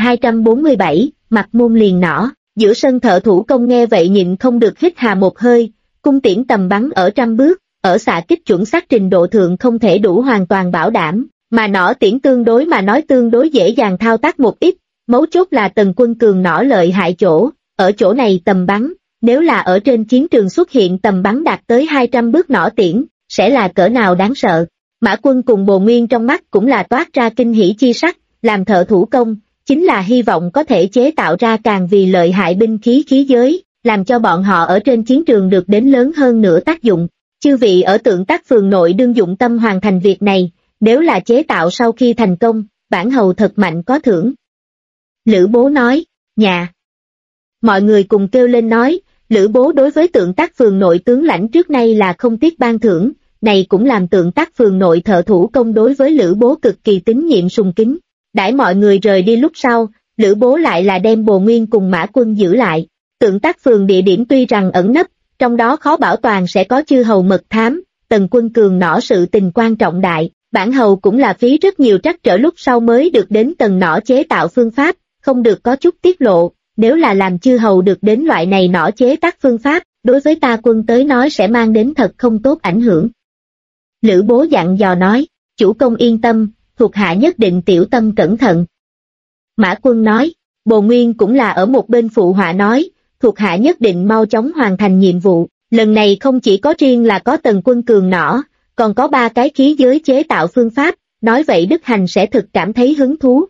1247, Mặt Môn liền nỏ, giữa sân thợ thủ công nghe vậy nhịn không được hít hà một hơi, cung tiễn tầm bắn ở trăm bước, ở xạ kích chuẩn xác trình độ thượng không thể đủ hoàn toàn bảo đảm, mà nỏ tiễn tương đối mà nói tương đối dễ dàng thao tác một ít, mấu chốt là Tần quân cường nỏ lợi hại chỗ, ở chỗ này tầm bắn, nếu là ở trên chiến trường xuất hiện tầm bắn đạt tới 200 bước nỏ tiễn, sẽ là cỡ nào đáng sợ. Mã Quân cùng Bồ Nguyên trong mắt cũng là toát ra kinh hỉ chi sắc, làm thợ thủ công, chính là hy vọng có thể chế tạo ra càng vì lợi hại binh khí khí giới, làm cho bọn họ ở trên chiến trường được đến lớn hơn nữa tác dụng. Chư vị ở Tượng Tác Phường nội đương dụng tâm hoàn thành việc này, nếu là chế tạo sau khi thành công, bản hầu thật mạnh có thưởng. Lữ Bố nói, nhà. Mọi người cùng kêu lên nói, Lữ Bố đối với Tượng Tác Phường nội tướng lãnh trước nay là không tiếc ban thưởng, này cũng làm Tượng Tác Phường nội thợ thủ công đối với Lữ Bố cực kỳ tín nhiệm sùng kính. Đãi mọi người rời đi lúc sau, Lữ Bố lại là đem Bồ Nguyên cùng Mã Quân giữ lại. Tượng Tác Phường địa điểm tuy rằng ẩn nấp, trong đó khó bảo toàn sẽ có chư hầu mật thám, Tần quân cường nỏ sự tình quan trọng đại, bản hầu cũng là phí rất nhiều trắc trở lúc sau mới được đến tần nỏ chế tạo phương pháp, không được có chút tiết lộ, nếu là làm chư hầu được đến loại này nỏ chế tác phương pháp, đối với ta quân tới nói sẽ mang đến thật không tốt ảnh hưởng. Lữ Bố dặn dò nói, chủ công yên tâm, thuộc hạ nhất định tiểu tâm cẩn thận. Mã Quân nói, Bồ Nguyên cũng là ở một bên phụ họa nói, thuộc hạ nhất định mau chóng hoàn thành nhiệm vụ, lần này không chỉ có riêng là có Tần quân cường nỏ, còn có 3 cái khí giới chế tạo phương pháp, nói vậy Đức Hành sẽ thực cảm thấy hứng thú.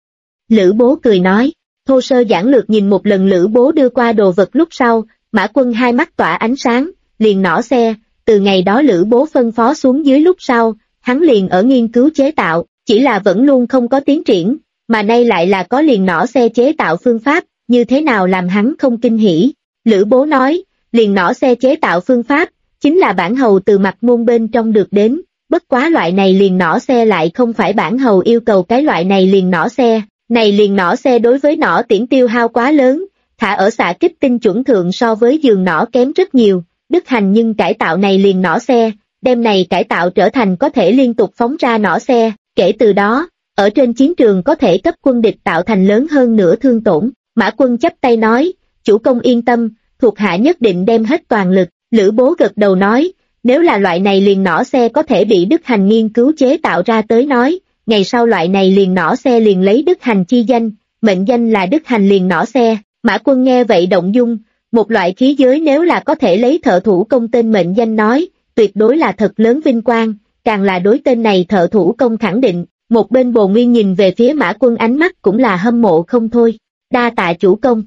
Lữ Bố cười nói, thô sơ giản lược nhìn một lần Lữ Bố đưa qua đồ vật lúc sau, Mã Quân hai mắt tỏa ánh sáng, liền nỏ xe, từ ngày đó Lữ Bố phân phó xuống dưới lúc sau, hắn liền ở nghiên cứu chế tạo, chỉ là vẫn luôn không có tiến triển, mà nay lại là có liền nỏ xe chế tạo phương pháp, như thế nào làm hắn không kinh hỉ. Lữ Bố nói, liền nỏ xe chế tạo phương pháp, chính là bản hầu từ Mặt Môn bên trong được đến, bất quá loại này liền nỏ xe lại không phải bản hầu yêu cầu cái loại này liền nỏ xe, Này liền nỏ xe đối với nỏ tiễn tiêu hao quá lớn, thả ở xạ kích tinh chuẩn thượng so với giường nỏ kém rất nhiều, Đức Hành nhưng cải tạo này liền nỏ xe, đem này cải tạo trở thành có thể liên tục phóng ra nỏ xe, kể từ đó, ở trên chiến trường có thể cấp quân địch tạo thành lớn hơn nữa thương tổn. Mã Quân chắp tay nói, chủ công yên tâm, thuộc hạ nhất định đem hết toàn lực. Lữ Bố gật đầu nói, nếu là loại này liền nỏ xe có thể bị Đức Hành nghiên cứu chế tạo ra tới nói, ngày sau loại này liền nỏ xe liền lấy Đức Hành chi danh, mệnh danh là Đức Hành liền nỏ xe. Mã Quân nghe vậy động dung, một loại khí giới nếu là có thể lấy thợ thủ công tên mệnh danh nói, tuyệt đối là thật lớn vinh quang, càng là đối tên này thợ thủ công khẳng định. Một bên Bồ Nguyên nhìn về phía Mã Quân ánh mắt cũng là hâm mộ không thôi, đa tạ chủ công.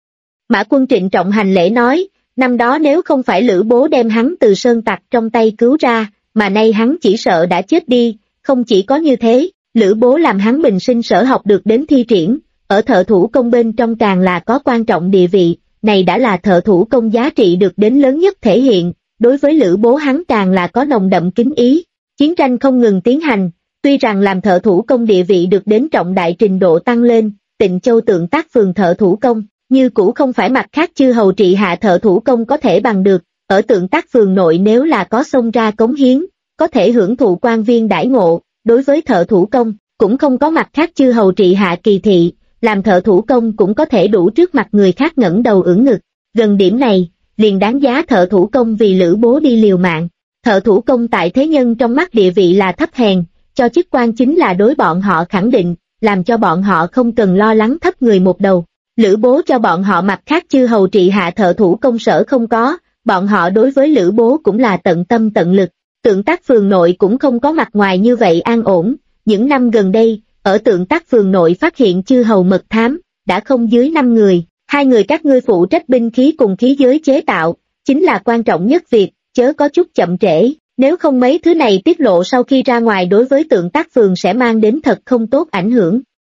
Mã Quân trịnh trọng hành lễ nói, năm đó nếu không phải Lữ Bố đem hắn từ sơn tặc trong tay cứu ra, mà nay hắn chỉ sợ đã chết đi, không chỉ có như thế, Lữ Bố làm hắn bình sinh sở học được đến thi triển, ở thợ thủ công bên trong càng là có quan trọng địa vị, này đã là thợ thủ công giá trị được đến lớn nhất thể hiện, đối với Lữ Bố hắn càng là có nồng đậm kính ý. Chiến tranh không ngừng tiến hành, tuy rằng làm thợ thủ công địa vị được đến trọng đại trình độ tăng lên, Tịnh Châu Tượng Tác Phường thợ thủ công, như cũ không phải mặt khác chư hầu trị hạ thợ thủ công có thể bằng được, ở Tượng Tác Phường nội nếu là có xông ra cống hiến, có thể hưởng thụ quan viên đãi ngộ, đối với thợ thủ công, cũng không có mặt khác chư hầu trị hạ kỳ thị, làm thợ thủ công cũng có thể đủ trước mặt người khác ngẩng đầu ưỡn ngực, gần điểm này, liền đáng giá thợ thủ công vì Lữ Bố đi liều mạng. Thợ thủ công tại thế nhân trong mắt địa vị là thấp hèn, cho chức quan chính là đối bọn họ khẳng định, làm cho bọn họ không cần lo lắng thấp người một đầu. Lữ Bố cho bọn họ mặt khác chư hầu trị hạ thợ thủ công sở không có, bọn họ đối với Lữ Bố cũng là tận tâm tận lực. Tượng Tác Phường nội cũng không có mặt ngoài như vậy an ổn, những năm gần đây, ở Tượng Tác Phường nội phát hiện chư hầu mật thám, đã không dưới 5 người, 2 người các ngươi phụ trách binh khí cùng khí giới chế tạo, chính là quan trọng nhất việc, chớ có chút chậm trễ, nếu không mấy thứ này tiết lộ sau khi ra ngoài đối với Tượng Tác Phường sẽ mang đến thật không tốt ảnh hưởng.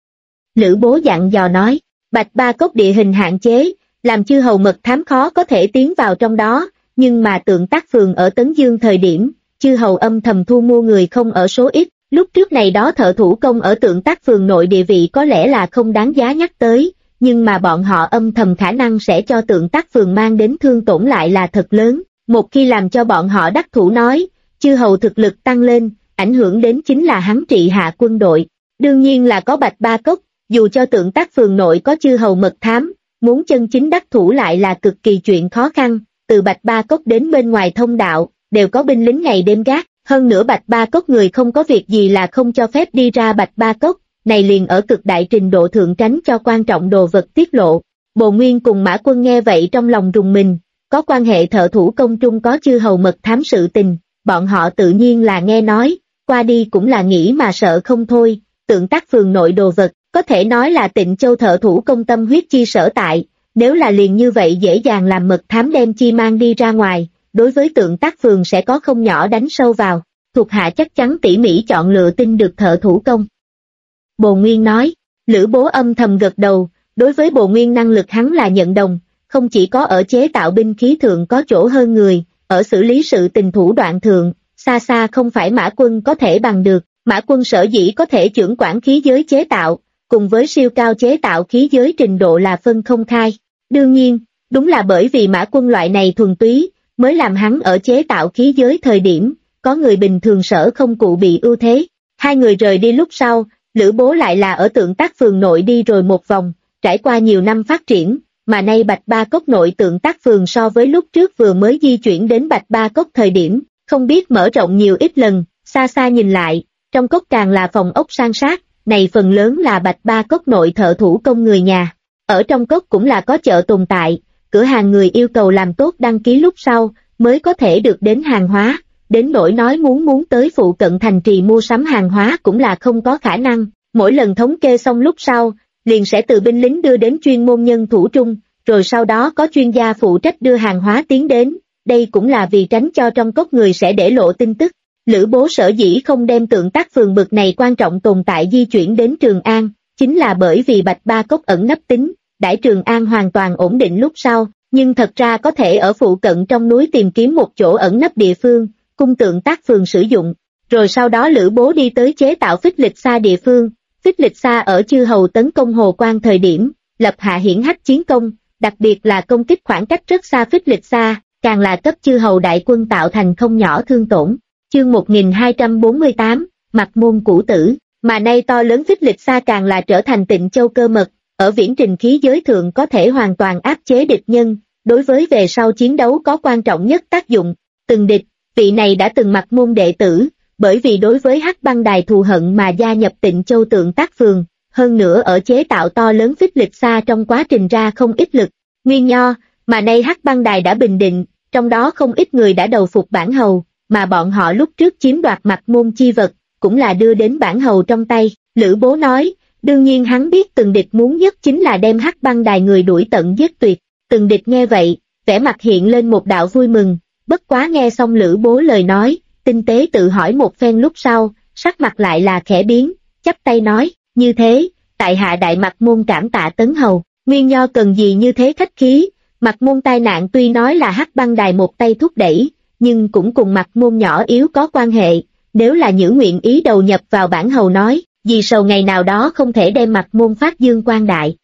Lữ Bố dặn dò nói, Bạch Ba Cốc địa hình hạn chế, làm chư hầu mật thám khó có thể tiến vào trong đó, nhưng mà Tượng Tác Phường ở Tấn Dương thời điểm, chư hầu âm thầm thu mua người không ở số ít, lúc trước này đó thợ thủ công ở Tượng Tác Phường nội địa vị có lẽ là không đáng giá nhắc tới, nhưng mà bọn họ âm thầm khả năng sẽ cho Tượng Tác Phường mang đến thương tổn lại là thật lớn, một khi làm cho bọn họ đắc thủ nói, chư hầu thực lực tăng lên, ảnh hưởng đến chính là hắn trị hạ quân đội, đương nhiên là có Bạch Ba Cốc, dù cho Tượng Tác Phường nội có chư hầu mật thám, muốn chân chính đắc thủ lại là cực kỳ chuyện khó khăn, từ Bạch Ba Cốc đến bên ngoài thông đạo, đều có binh lính ngày đêm gác, hơn nữa Bạch Ba Cốc người không có việc gì là không cho phép đi ra Bạch Ba Cốc, này liền ở cực đại trình độ thượng tránh cho quan trọng đồ vật tiết lộ. Bồ Nguyên cùng Mã Quân nghe vậy trong lòng rùng mình, có quan hệ thợ thủ công trung có chư hầu mật thám sự tình, bọn họ tự nhiên là nghe nói, qua đi cũng là nghĩ mà sợ không thôi. Tượng Tác Phường nội đồ vật, có thể nói là Tịnh Châu thợ thủ công tâm huyết chi sở tại, nếu là liền như vậy dễ dàng làm mật thám đem chi mang đi ra ngoài, đối với Tượng Tác Phường sẽ có không nhỏ đánh sâu vào, thuộc hạ chắc chắn tỉ mỉ chọn lựa tin được thợ thủ công. Bồ Nguyên nói, Lữ Bố âm thầm gật đầu, đối với Bồ Nguyên năng lực hắn là nhận đồng, không chỉ có ở chế tạo binh khí thượng có chỗ hơn người, ở xử lý sự tình thủ đoạn thượng, xa xa không phải Mã Quân có thể bằng được. Mã Quân sở dĩ có thể chưởng quản khí giới chế tạo, cùng với siêu cao chế tạo khí giới trình độ là phân không khai. Đương nhiên, đúng là bởi vì Mã Quân loại này thuần túy, mới làm hắn ở chế tạo khí giới thời điểm, có người bình thường sở không cụ bị ưu thế. Hai người rời đi lúc sau, Lữ Bố lại là ở Tượng Tác Phường nội đi rồi một vòng, trải qua nhiều năm phát triển, mà nay Bạch Ba Cốc nội Tượng Tác Phường so với lúc trước vừa mới di chuyển đến Bạch Ba Cốc thời điểm, không biết mở rộng nhiều ít lần, xa xa nhìn lại. Trong cốc càng là phòng ốc san sát, này phần lớn là Bạch Ba Cốc nội thợ thủ công người nhà. Ở trong cốc cũng là có chợ tồn tại, cửa hàng người yêu cầu làm tốt đăng ký lúc sau, mới có thể được đến hàng hóa, đến nỗi nói muốn tới phụ cận thành trì mua sắm hàng hóa cũng là không có khả năng. Mỗi lần thống kê xong lúc sau, liền sẽ từ binh lính đưa đến chuyên môn nhân thủ trung, rồi sau đó có chuyên gia phụ trách đưa hàng hóa tiến đến, đây cũng là vì tránh cho trong cốc người sẽ để lộ tin tức. Lữ Bố sở dĩ không đem Tượng Tác Phường bực này quan trọng tồn tại di chuyển đến Trường An, chính là bởi vì Bạch Ba Cốc ẩn nấp tính, đãi Trường An hoàn toàn ổn định lúc sau, nhưng thật ra có thể ở phụ cận trong núi tìm kiếm một chỗ ẩn nấp địa phương, cung Tượng Tác Phường sử dụng, rồi sau đó Lữ Bố đi tới chế tạo phích lịch xa địa phương, Phích Lịch Sa ở chư hầu tấn công Hồ Quan thời điểm, lập hạ hiển hách chiến công, đặc biệt là công kích khoảng cách rất xa Phích Lịch Sa, càng là cấp chư hầu đại quân tạo thành không nhỏ thương tổn. Chương 1248, Mặc Môn Cũ Tử, mà nay to lớn Phích Lịch Sa càng là trở thành Tịnh Châu cơ mật, ở viễn trình khí giới thượng có thể hoàn toàn áp chế địch nhân, đối với về sau chiến đấu có quan trọng nhất tác dụng. Từng địch, vị này đã từng Mặc Môn đệ tử, bởi vì đối với Hắc Băng Đài thù hận mà gia nhập Tịnh Châu Tượng Tác Phường, hơn nữa ở chế tạo to lớn Phích Lịch Sa trong quá trình ra không ít lực, nguyên nho, mà nay Hắc Băng Đài đã bình định, trong đó không ít người đã đầu phục bản hầu, mà bọn họ lúc trước chiếm đoạt Mặc Môn chi vật, cũng là đưa đến bản hầu trong tay. Lữ Bố nói, đương nhiên hắn biết Từng Địch muốn nhất chính là đem Hắc Băng Đài người đuổi tận giết tuyệt. Từng Địch nghe vậy, vẻ mặt hiện lên một đạo vui mừng, bất quá nghe xong Lữ Bố lời nói, tinh tế tự hỏi một phen lúc sau, sắc mặt lại là khẽ biến, chắp tay nói, như thế, tại hạ Đại Mặc Môn cảm tạ Tấn hầu, nguyên nho cần gì như thế khách khí. Mặc Môn tai nạn tuy nói là Hắc Băng Đài một tay thúc đẩy, nhưng cũng cùng Mặc Môn nhỏ yếu có quan hệ, nếu là Nhữ nguyện ý đầu nhập vào bản hầu nói, vì sầu ngày nào đó không thể đem Mặc Môn phát dương quang đại.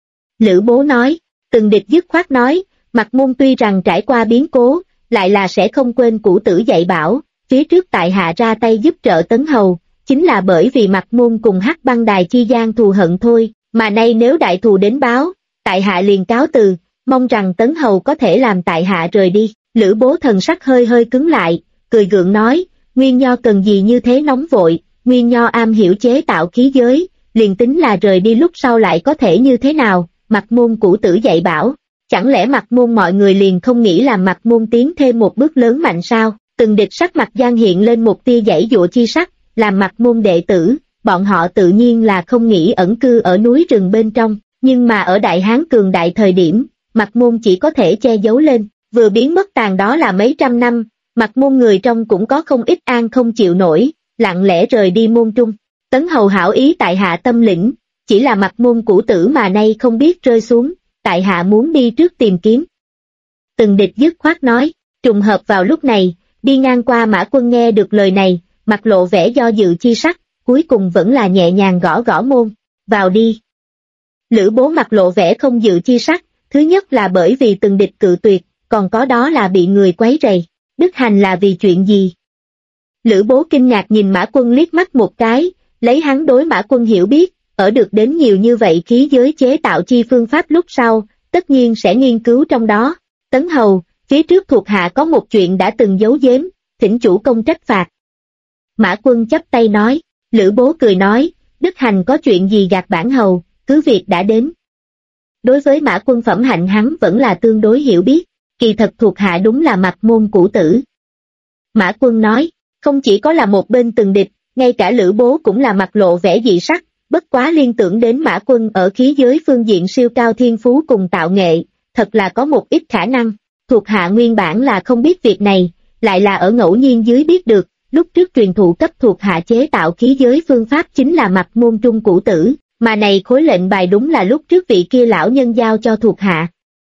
Lữ Bố nói, Từng Địch dứt khoát nói, Mặc Môn tuy rằng trải qua biến cố, lại là sẽ không quên cũ tử dạy bảo, phía trước tại hạ ra tay giúp trợ Tấn hầu, chính là bởi vì Mặc Môn cùng Hắc Băng Đài chi gian thù hận thôi, mà nay nếu đại thù đến báo, tại hạ liền cáo từ, mong rằng Tấn hầu có thể làm tại hạ rời đi. Lữ Bố thần sắc hơi hơi cứng lại, cười gượng nói, nguyên nho cần gì như thế nóng vội, nguyên nho am hiểu chế tạo khí giới, liền tính là rời đi lúc sau lại có thể như thế nào. Mặc Môn cũ tử dạy bảo, chẳng lẽ Mặc Môn mọi người liền không nghĩ làm Mặc Môn tiến thêm một bước lớn mạnh sao? Từng Địch sắc mặt gian hiện lên một tia giãy giụa chi sắc, làm Mặc Môn đệ tử, bọn họ tự nhiên là không nghĩ ẩn cư ở núi rừng bên trong, nhưng mà ở Đại Hán cường đại thời điểm, Mặc Môn chỉ có thể che giấu lên, vừa biến mất tàn đó là mấy trăm năm, Mặc Môn người trong cũng có không ít an không chịu nổi, lặng lẽ rời đi môn trung. Tấn hầu hảo ý tại hạ tâm lĩnh, chỉ là Mặc Môn cũ tử mà nay không biết rơi xuống, tại hạ muốn đi trước tìm kiếm. Từng Địch dứt khoát nói, trùng hợp vào lúc này, đi ngang qua Mã Quân nghe được lời này, mặt lộ vẻ do dự chi sắc, cuối cùng vẫn là nhẹ nhàng gõ gõ môn, vào đi. Lữ Bố mặt lộ vẻ không dự chi sắc, thứ nhất là bởi vì Từng Địch cự tuyệt, còn có đó là bị người quấy rầy. Đức Hành là vì chuyện gì? Lữ Bố kinh ngạc nhìn Mã Quân liếc mắt một cái, lấy hắn đối Mã Quân hiểu biết, ở được đến nhiều như vậy khí giới chế tạo chi phương pháp lúc sau, tất nhiên sẽ nghiên cứu trong đó. Tấn hầu, phía trước thuộc hạ có một chuyện đã từng giấu giếm, thỉnh chủ công trách phạt. Mã Quân chắp tay nói, Lữ Bố cười nói, Đức Hành có chuyện gì gạt bản hầu, cứ việc đã đến. Đối với Mã Quân phẩm hạnh hắn vẫn là tương đối hiểu biết, kỳ thật thuộc hạ đúng là Mặc Môn cũ tử. Mã Quân nói, không chỉ có là một bên Từng Địch, ngay cả Lữ Bố cũng là mặt lộ vẻ dị sắc, bất quá liên tưởng đến Mã Quân ở khí giới phương diện siêu cao thiên phú cùng tạo nghệ, thật là có một ít khả năng. Thuộc hạ nguyên bản là không biết việc này, lại là ở ngẫu nhiên dưới biết được, lúc trước truyền thụ cấp thuộc hạ chế tạo khí giới phương pháp chính là Mặc Môn trung cũ tử, mà này khối lệnh bài đúng là lúc trước vị kia lão nhân giao cho thuộc hạ.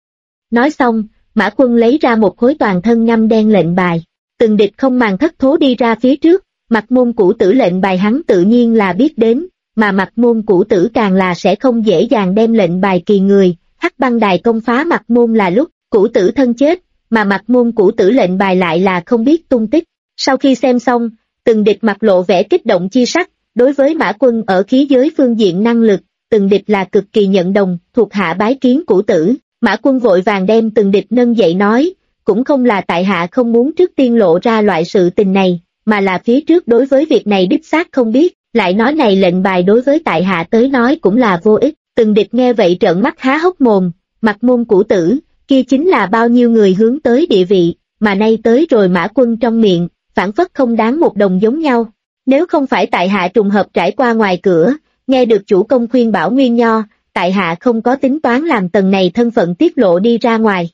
Nói xong, Mã Quân lấy ra một khối toàn thân ngăm đen lệnh bài, Từng Địch không màng thất thố đi ra phía trước, Mặc Môn cũ tử lệnh bài hắn tự nhiên là biết đến, mà Mặc Môn cũ tử càng là sẽ không dễ dàng đem lệnh bài kỳ người. Hắc Băng Đài công phá Mặc Môn là lúc cũ tử thân chết, mà Mặc Môn cũ tử lệnh bài lại là không biết tung tích. Sau khi xem xong, Từng Địch mặt lộ vẻ kích động chi sắc, đối với Mã Quân ở khí giới phương diện năng lực, Từng Địch là cực kỳ nhận đồng, thuộc hạ bái kiến cũ tử. Mã Quân vội vàng đem Từng Địch nâng dậy nói, cũng không là tại hạ không muốn trước tiên lộ ra loại sự tình này, mà là phía trước đối với việc này đích xác không biết, lại nói này lệnh bài đối với tại hạ tới nói cũng là vô ích. Từng Địch nghe vậy trợn mắt há hốc mồm, Mặc Môn cũ tử, kia chính là bao nhiêu người hướng tới địa vị, mà nay tới rồi Mã Quân trong miệng, phản phất không đáng một đồng giống nhau. Nếu không phải tại hạ trùng hợp trải qua ngoài cửa, nghe được chủ công khuyên bảo nguyên nho, tại hạ không có tính toán làm tầng này thân phận tiết lộ đi ra ngoài.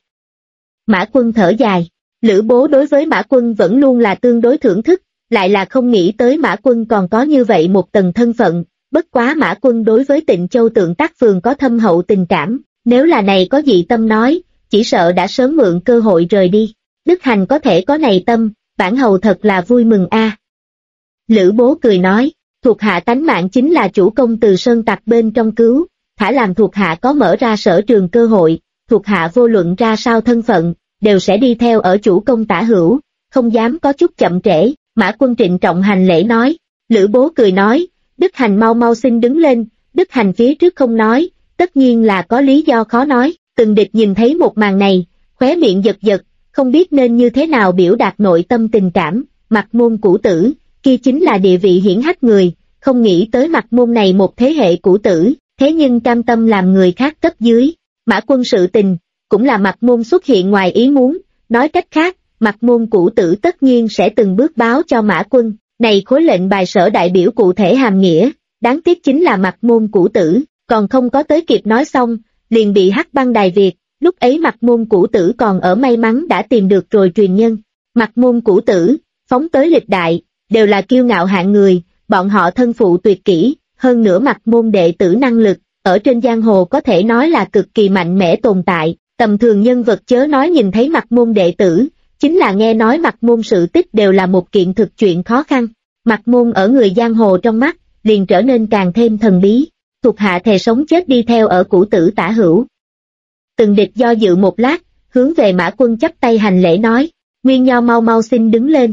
Mã Quân thở dài, Lữ Bố đối với Mã Quân vẫn luôn là tương đối thưởng thức, lại là không nghĩ tới Mã Quân còn có như vậy một tầng thân phận, bất quá Mã Quân đối với Tịnh Châu Tượng Tác Phường có thâm hậu tình cảm, nếu là này có dị tâm nói, chỉ sợ đã sớm mượn cơ hội rời đi. Đức Hành có thể có này tâm, bản hầu thật là vui mừng a. Lữ Bố cười nói, Thuộc hạ tánh mạng chính là chủ công từ sơn tặc bên trong cứu, thả làm thuộc hạ có mở ra sở trường cơ hội, thuộc hạ vô luận ra sao thân phận, đều sẽ đi theo ở chủ công tả hữu, không dám có chút chậm trễ. Mã Quân trịnh trọng hành lễ nói. Lữ Bố cười nói, Đức Hành mau mau xin đứng lên. Đức Hành phía trước không nói, tất nhiên là có lý do khó nói. Từng địch nhìn thấy một màn này, khóe miệng giật giật, không biết nên như thế nào biểu đạt nội tâm tình cảm. Mặc Môn cũ tử, kia chính là địa vị hiển hách người, không nghĩ tới Mặc Môn này một thế hệ cũ tử, thế nhưng cam tâm làm người khác cấp dưới. Mã Quân sự tình, cũng là Mặc Môn xuất hiện ngoài ý muốn, nói cách khác, Mặc Môn cũ tử tất nhiên sẽ từng bước báo cho Mã Quân, này khối lệnh bài sở đại biểu cụ thể hàm nghĩa, đáng tiếc chính là Mặc Môn cũ tử, còn không có tới kịp nói xong, liền bị Hắc Băng Đài Việt, lúc ấy Mặc Môn cũ tử còn ở may mắn đã tìm được rồi truyền nhân. Mặc Môn cũ tử, phóng tới lịch đại, đều là kiêu ngạo hạng người, bọn họ thân phụ tuyệt kỹ, hơn nữa Mặc Môn đệ tử năng lực, ở trên giang hồ có thể nói là cực kỳ mạnh mẽ tồn tại, tầm thường nhân vật chớ nói nhìn thấy Mặc Môn đệ tử, chính là nghe nói Mặc Môn sự tích đều là một kiện thực chuyện khó khăn. Mặc Môn ở người giang hồ trong mắt, liền trở nên càng thêm thần bí, thuộc hạ thề sống chết đi theo ở cũ tử tả hữu. Từng địch do dự một lát, hướng về Mã Quân chắp tay hành lễ nói, Nguyên Nho mau mau xin đứng lên.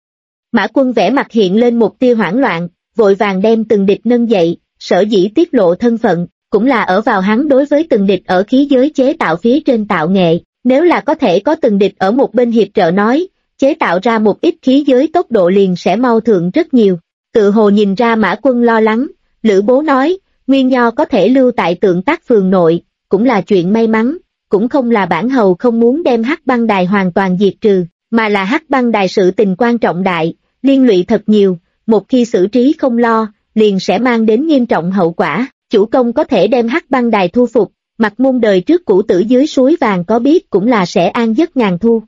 Mã Quân vẻ mặt hiện lên một tia hoảng loạn, vội vàng đem Từng địch nâng dậy, sở dĩ tiết lộ thân phận, cũng là ở vào hắn đối với Từng địch ở khí giới chế tạo phía trên tạo nghệ, nếu là có thể có Từng địch ở một bên hiệp trợ nói, chế tạo ra một ít khí giới tốc độ liền sẽ mau thượng rất nhiều. Tự hồ nhìn ra Mã Quân lo lắng, Lữ Bố nói, Nguyên Nho có thể lưu tại Tượng Tác phường nội, cũng là chuyện may mắn, cũng không là bản hầu không muốn đem Hắc Băng Đài hoàn toàn diệt trừ, mà là Hắc Băng Đài sự tình quan trọng đại, liên lụy thật nhiều, một khi xử trí không lo, liền sẽ mang đến nghiêm trọng hậu quả. Chủ công có thể đem Hắc Băng Đài thu phục, Mặc Môn đời trước cũ tử dưới suối vàng có biết cũng là sẽ an giấc ngàn thu.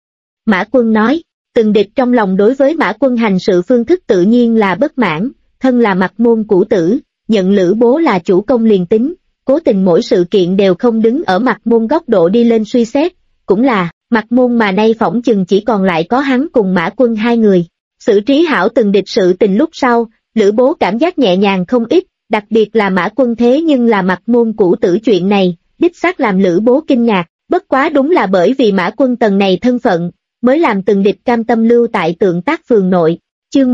Mã Quân nói, Từng địch trong lòng đối với Mã Quân hành sự phương thức tự nhiên là bất mãn, thân là Mặc Môn cũ tử, nhận Lữ Bố là chủ công liền tính, cố tình mỗi sự kiện đều không đứng ở Mặc Môn góc độ đi lên suy xét, cũng là, Mặc Môn mà nay phỏng chừng chỉ còn lại có hắn cùng Mã Quân hai người. Xử trí hảo Từng địch sự tình lúc sau, Lữ Bố cảm giác nhẹ nhàng không ít, đặc biệt là Mã Quân thế nhưng là Mặc Môn cũ tử chuyện này, đích xác làm Lữ Bố kinh ngạc, bất quá đúng là bởi vì Mã Quân tầng này thân phận, mới làm Từng địch cam tâm lưu tại Tượng Tác phường nội. Chương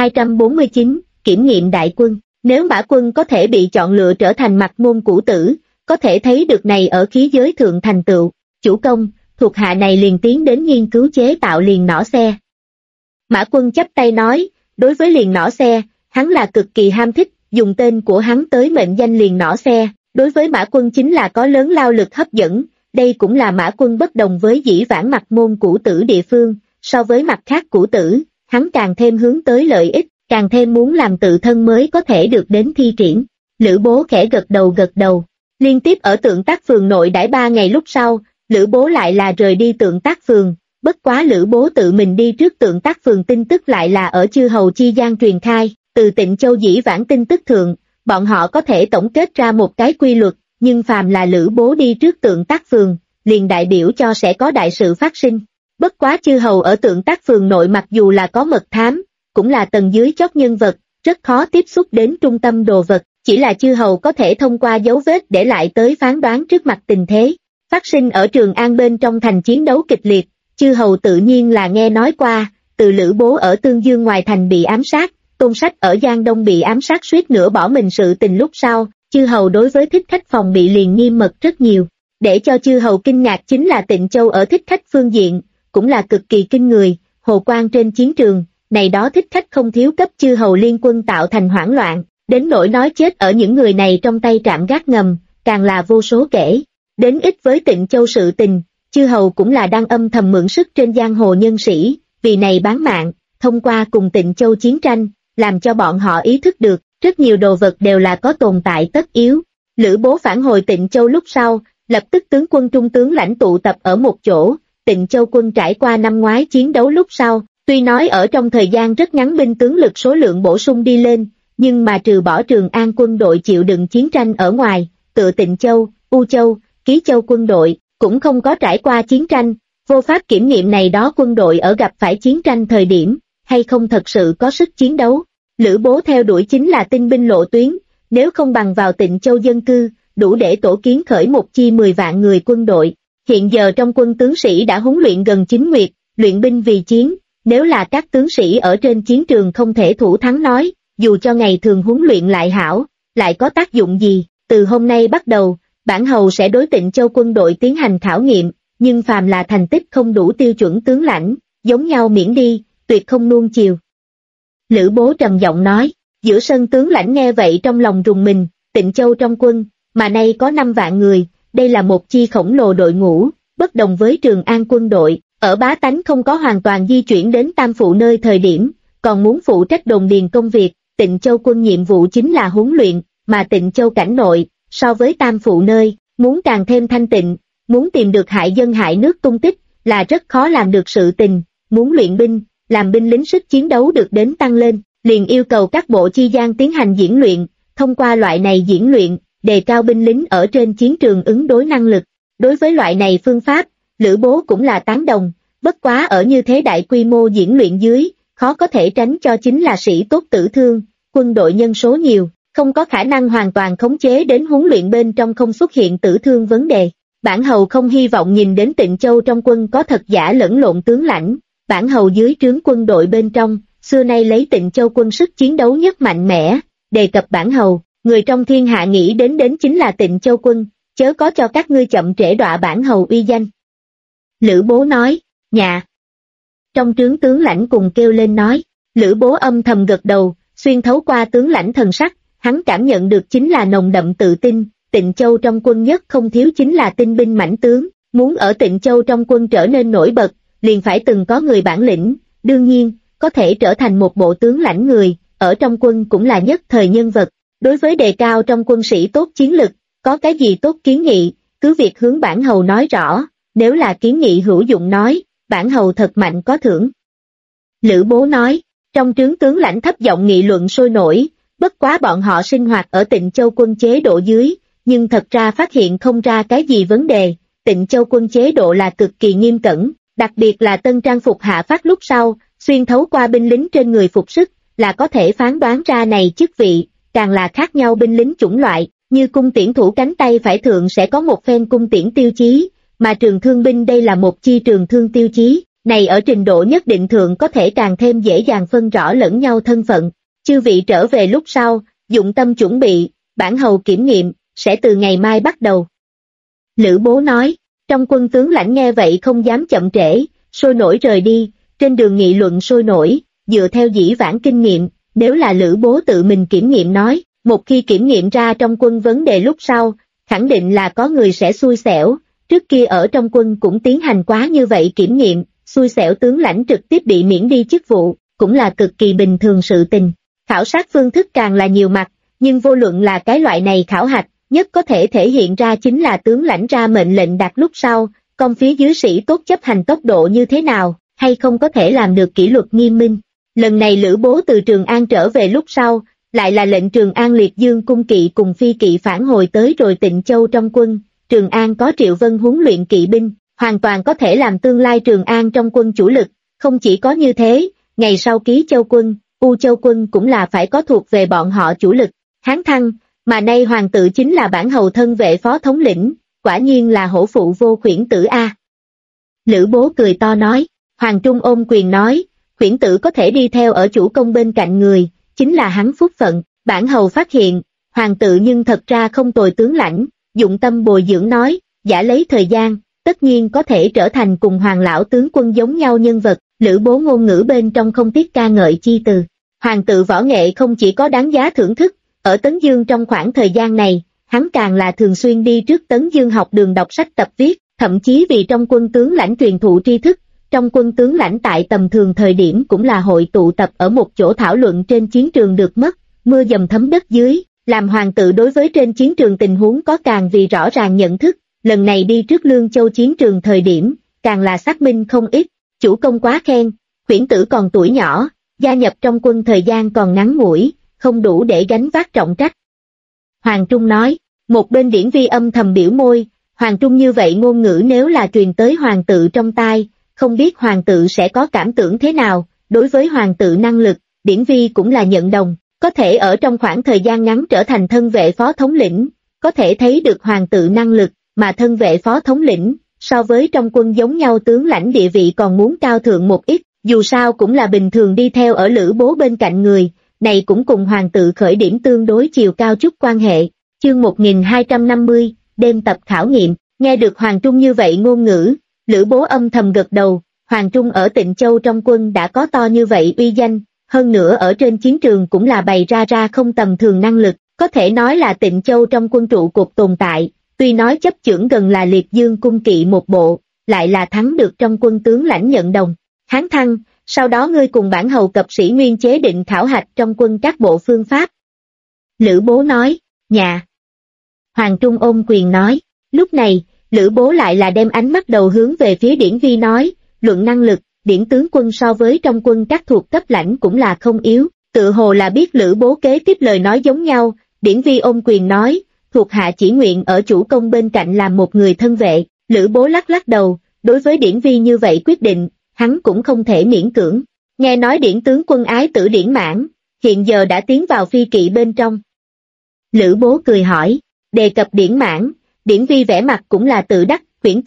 1249, kiểm nghiệm đại quân. Nếu Mã Quân có thể bị chọn lựa trở thành Mặc Môn cũ tử, có thể thấy được này ở khí giới thượng thành tựu. Chủ công, thuộc hạ này liền tiến đến nghiên cứu chế tạo liền nỏ xe. Mã Quân chắp tay nói, đối với liền nỏ xe, hắn là cực kỳ ham thích, dùng tên của hắn tới mệnh danh liền nỏ xe, đối với Mã Quân chính là có lớn lao lực hấp dẫn, đây cũng là Mã Quân bất đồng với dĩ vãng Mặc Môn cũ tử địa phương, so với mặt khác cũ tử, hắn càng thêm hướng tới lợi ích, càng thêm muốn làm tự thân mới có thể được đến thi triển. Lữ Bố khẽ gật đầu, liên tiếp ở Tượng Tác phường nội đãi 3 ngày lúc sau, Lữ Bố lại là rời đi Tượng Tác phường, bất quá Lữ Bố tự mình đi trước Tượng Tác phường tin tức lại là ở chư hầu chi gian truyền khai, từ Tịnh Châu dĩ vãng tin tức thượng, bọn họ có thể tổng kết ra một cái quy luật, nhưng phàm là Lữ Bố đi trước Tượng Tác phường, liền đại biểu cho sẽ có đại sự phát sinh. Bất quá chư hầu ở Tượng Tác phường nội mặc dù là có mật thám, cũng là tầng dưới chót nhân vật, rất khó tiếp xúc đến trung tâm đồ vật, chỉ là chư hầu có thể thông qua dấu vết để lại tới phán đoán trước mặt tình thế. Phát sinh ở Trường An bên trong thành chiến đấu kịch liệt, chư hầu tự nhiên là nghe nói qua, từ Lữ Bố ở Tương Dương ngoài thành bị ám sát, Tôn Sách ở Giang Đông bị ám sát suýt nữa bỏ mình sự tình lúc sau, chư hầu đối với thích khách phòng bị liền nghiêm mật rất nhiều. Để cho chư hầu kinh ngạc chính là Tịnh Châu ở thích khách phương diện, cũng là cực kỳ kinh người, hồ quan trên chiến trường, này đó thích khách không thiếu cấp chư hầu liên quân tạo thành hoảng loạn, đến nỗi nói chết ở những người này trong tay trạm gác ngầm, càng là vô số kể. Đến ít với Tịnh Châu sự tình, chư hầu cũng là đang âm thầm mượn sức trên giang hồ nhân sĩ, vì này bán mạng, thông qua cùng Tịnh Châu chiến tranh, làm cho bọn họ ý thức được, rất nhiều đồ vật đều là có tồn tại tất yếu. Lữ Bố phản hồi Tịnh Châu lúc sau, lập tức tướng quân trung tướng lãnh tụ tập ở một chỗ, Tịnh Châu quân trải qua năm ngoái chiến đấu lúc sau, tuy nói ở trong thời gian rất ngắn binh tướng lực số lượng bổ sung đi lên, nhưng mà trừ bỏ Trường An quân đội chịu đựng chiến tranh ở ngoài, tựa Tịnh Châu, U Châu, Ký Châu quân đội, cũng không có trải qua chiến tranh, vô pháp kiểm nghiệm này đó quân đội ở gặp phải chiến tranh thời điểm, hay không thật sự có sức chiến đấu. Lữ Bố theo đuổi chính là tinh binh lộ tuyến, nếu không bằng vào Tịnh Châu dân cư, đủ để tổ kiến khởi một chi 10 vạn người quân đội. Hiện giờ trong quân tướng sĩ đã huấn luyện gần 9 nguyệt, luyện binh vì chiến, nếu là các tướng sĩ ở trên chiến trường không thể thủ thắng nói, dù cho ngày thường huấn luyện lại hảo, lại có tác dụng gì. Từ hôm nay bắt đầu, bản hầu sẽ đối Tịnh Châu quân đội tiến hành khảo nghiệm, nhưng phàm là thành tích không đủ tiêu chuẩn tướng lãnh, giống nhau miễn đi, tuyệt không nuông chiều. Lữ Bố trầm giọng nói, giữa sân tướng lãnh nghe vậy trong lòng rùng mình, Tịnh Châu trong quân, mà nay có 5 vạn người, đây là một chi khổng lồ đội ngũ, bất đồng với Trường An quân đội, ở bá tánh không có hoàn toàn di chuyển đến Tam Phụ nơi thời điểm, còn muốn phụ trách đồn điền công việc, Tịnh Châu quân nhiệm vụ chính là huấn luyện, mà Tịnh Châu cảnh nội, so với Tam Phụ nơi, muốn càng thêm thanh tịnh, muốn tìm được hại dân hại nước tung tích, là rất khó làm được sự tình, muốn luyện binh, làm binh lính sức chiến đấu được đến tăng lên, liền yêu cầu các bộ chi gian tiến hành diễn luyện, thông qua loại này diễn luyện, đề cao binh lính ở trên chiến trường ứng đối năng lực. Đối với loại này phương pháp, Lữ Bố cũng là tán đồng, bất quá ở như thế đại quy mô diễn luyện dưới, khó có thể tránh cho chính là sĩ tốt tử thương, quân đội nhân số nhiều, không có khả năng hoàn toàn khống chế đến huấn luyện bên trong không xuất hiện tử thương vấn đề. Bản hầu không hy vọng nhìn đến Tịnh Châu trong quân có thật giả lẫn lộn tướng lãnh, bản hầu dưới trướng quân đội bên trong, xưa nay lấy Tịnh Châu quân sức chiến đấu nhất mạnh mẽ, đề cập bản hầu, người trong thiên hạ nghĩ đến chính là Tịnh Châu quân, chớ có cho các ngươi chậm trễ đọa bản hầu uy danh. Lữ Bố nói, dạ. Trong trướng tướng lãnh cùng kêu lên nói, Lữ Bố âm thầm gật đầu, xuyên thấu qua tướng lãnh thần sắc, hắn cảm nhận được chính là nồng đậm tự tin, Tịnh Châu trong quân nhất không thiếu chính là tinh binh mãnh tướng, muốn ở Tịnh Châu trong quân trở nên nổi bật, liền phải từng có người bản lĩnh, đương nhiên, có thể trở thành một bộ tướng lãnh người, ở trong quân cũng là nhất thời nhân vật. Đối với đề cao trong quân sĩ tốt chiến lực, có cái gì tốt kiến nghị, cứ việc hướng bản hầu nói rõ, nếu là kiến nghị hữu dụng nói, bản hầu thật mạnh có thưởng. Lữ Bố nói, trong trướng tướng lãnh thấp giọng nghị luận sôi nổi, bất quá bọn họ sinh hoạt ở Tịnh Châu quân chế độ dưới, nhưng thật ra phát hiện không ra cái gì vấn đề, Tịnh Châu quân chế độ là cực kỳ nghiêm cẩn, đặc biệt là tân trang phục hạ phát lúc sau, xuyên thấu qua binh lính trên người phục sức, là có thể phán đoán ra này chức vị, càng là khác nhau binh lính chủng loại, như cung tiễn thủ cánh tay phải thượng sẽ có một phen cung tiễn tiêu chí, mà trường thương binh đây là một chi trường thương tiêu chí, này ở trình độ nhất định thượng có thể càng thêm dễ dàng phân rõ lẫn nhau thân phận. Chư vị trở về lúc sau, dụng tâm chuẩn bị, bản hầu kiểm nghiệm, sẽ từ ngày mai bắt đầu. Lữ Bố nói, trong quân tướng lãnh nghe vậy không dám chậm trễ, sôi nổi rời đi, trên đường nghị luận sôi nổi, dựa theo dĩ vãng kinh nghiệm, nếu là Lữ Bố tự mình kiểm nghiệm nói, một khi kiểm nghiệm ra trong quân vấn đề lúc sau, khẳng định là có người sẽ xui xẻo, trước kia ở trong quân cũng tiến hành quá như vậy kiểm nghiệm, xui xẻo tướng lãnh trực tiếp bị miễn đi chức vụ, cũng là cực kỳ bình thường sự tình. Khảo sát phương thức càng là nhiều mặt, nhưng vô luận là cái loại này khảo hạch, nhất có thể thể hiện ra chính là tướng lãnh ra mệnh lệnh đặt lúc sau, công phía dưới sĩ tốt chấp hành tốc độ như thế nào, hay không có thể làm được kỷ luật nghiêm minh. Lần này Lữ Bố từ Trường An trở về lúc sau, lại là lệnh Trường An liệt dương cung kỵ cùng phi kỵ phản hồi tới rồi Tịnh Châu trong quân, Trường An có Triệu Vân huấn luyện kỵ binh, hoàn toàn có thể làm tương lai Trường An trong quân chủ lực, không chỉ có như thế, ngày sau Ký Châu quân, U Châu quân cũng là phải có thuộc về bọn họ chủ lực, Hán Thăng, mà nay hoàng tự chính là bản hầu thân vệ phó thống lĩnh, quả nhiên là hổ phụ vô khuyển tử a. Lữ Bố cười to nói, Hoàng Trung ôm quyền nói, khuyển tử có thể đi theo ở chủ công bên cạnh người, chính là hắn phúc phận, bản hầu phát hiện, hoàng tự nhưng thật ra không tồi tướng lãnh, dụng tâm bồi dưỡng nói, giả lấy thời gian, tất nhiên có thể trở thành cùng hoàng lão tướng quân giống nhau nhân vật. Lữ Bố ngôn ngữ bên trong không tiếc ca ngợi chi từ. Hoàng tự võ nghệ không chỉ có đáng giá thưởng thức, ở Tấn Dương trong khoảng thời gian này, hắn càng là thường xuyên đi trước Tấn Dương học đường đọc sách tập viết, thậm chí vì trong quân tướng lãnh truyền thụ tri thức, trong quân tướng lãnh tại tầm thường thời điểm cũng là hội tụ tập ở một chỗ thảo luận trên chiến trường được mất, mưa dầm thấm đất dưới, làm hoàng tự đối với trên chiến trường tình huống có càng vì rõ ràng nhận thức, lần này đi trước Lương Châu chiến trường thời điểm, càng là xác minh không ít. Chủ công quá khen, khuyển tử còn tuổi nhỏ, gia nhập trong quân thời gian còn ngắn ngủi, không đủ để gánh vác trọng trách. Hoàng Trung nói, một bên Điển Vi âm thầm biểu môi, Hoàng Trung như vậy ngôn ngữ nếu là truyền tới hoàng tự trong tai, không biết hoàng tự sẽ có cảm tưởng thế nào, đối với hoàng tự năng lực, Điển Vi cũng là nhận đồng, có thể ở trong khoảng thời gian ngắn trở thành thân vệ phó thống lĩnh, có thể thấy được hoàng tự năng lực, mà thân vệ phó thống lĩnh, so với trong quân giống nhau tướng lãnh địa vị còn muốn cao thượng một ít, dù sao cũng là bình thường đi theo ở Lữ Bố bên cạnh người, này cũng cùng hoàng tự khởi điểm tương đối chiều cao chút quan hệ. Chương 1250, đêm tập khảo nghiệm, nghe được Hoàng Trung như vậy ngôn ngữ, Lữ Bố âm thầm gật đầu, Hoàng Trung ở Tịnh Châu trong quân đã có to như vậy uy danh, hơn nữa ở trên chiến trường cũng là bày ra không tầm thường năng lực, có thể nói là Tịnh Châu trong quân trụ cột tồn tại, tuy nói chấp chưởng gần là Liệt Dương cung kỵ một bộ, lại là thắng được trong quân tướng lãnh nhận đồng. Hán thăng, sau đó ngươi cùng bản hầu cập sĩ nguyên chế định khảo hạch trong quân các bộ phương pháp. Lữ Bố nói, nhà. Hoàng Trung ôm quyền nói, lúc này, Lữ Bố lại là đem ánh mắt đầu hướng về phía Điển Vi nói, luận năng lực, Điển tướng quân so với trong quân các thuộc cấp lãnh cũng là không yếu, tự hồ là biết Lữ Bố kế tiếp lời nói giống nhau, Điển Vi ôm quyền nói, thuộc hạ chỉ nguyện ở chủ công bên cạnh làm một người thân vệ, Lữ Bố lắc lắc đầu, đối với Điển Vi như vậy quyết định, hắn cũng không thể miễn cưỡng, nghe nói Điển tướng quân ái tử Điển Mãn, hiện giờ đã tiến vào phi kỵ bên trong. Lữ Bố cười hỏi, đề cập Điển Mãn, Điển Vi vẻ mặt cũng là tự đắc, huyễn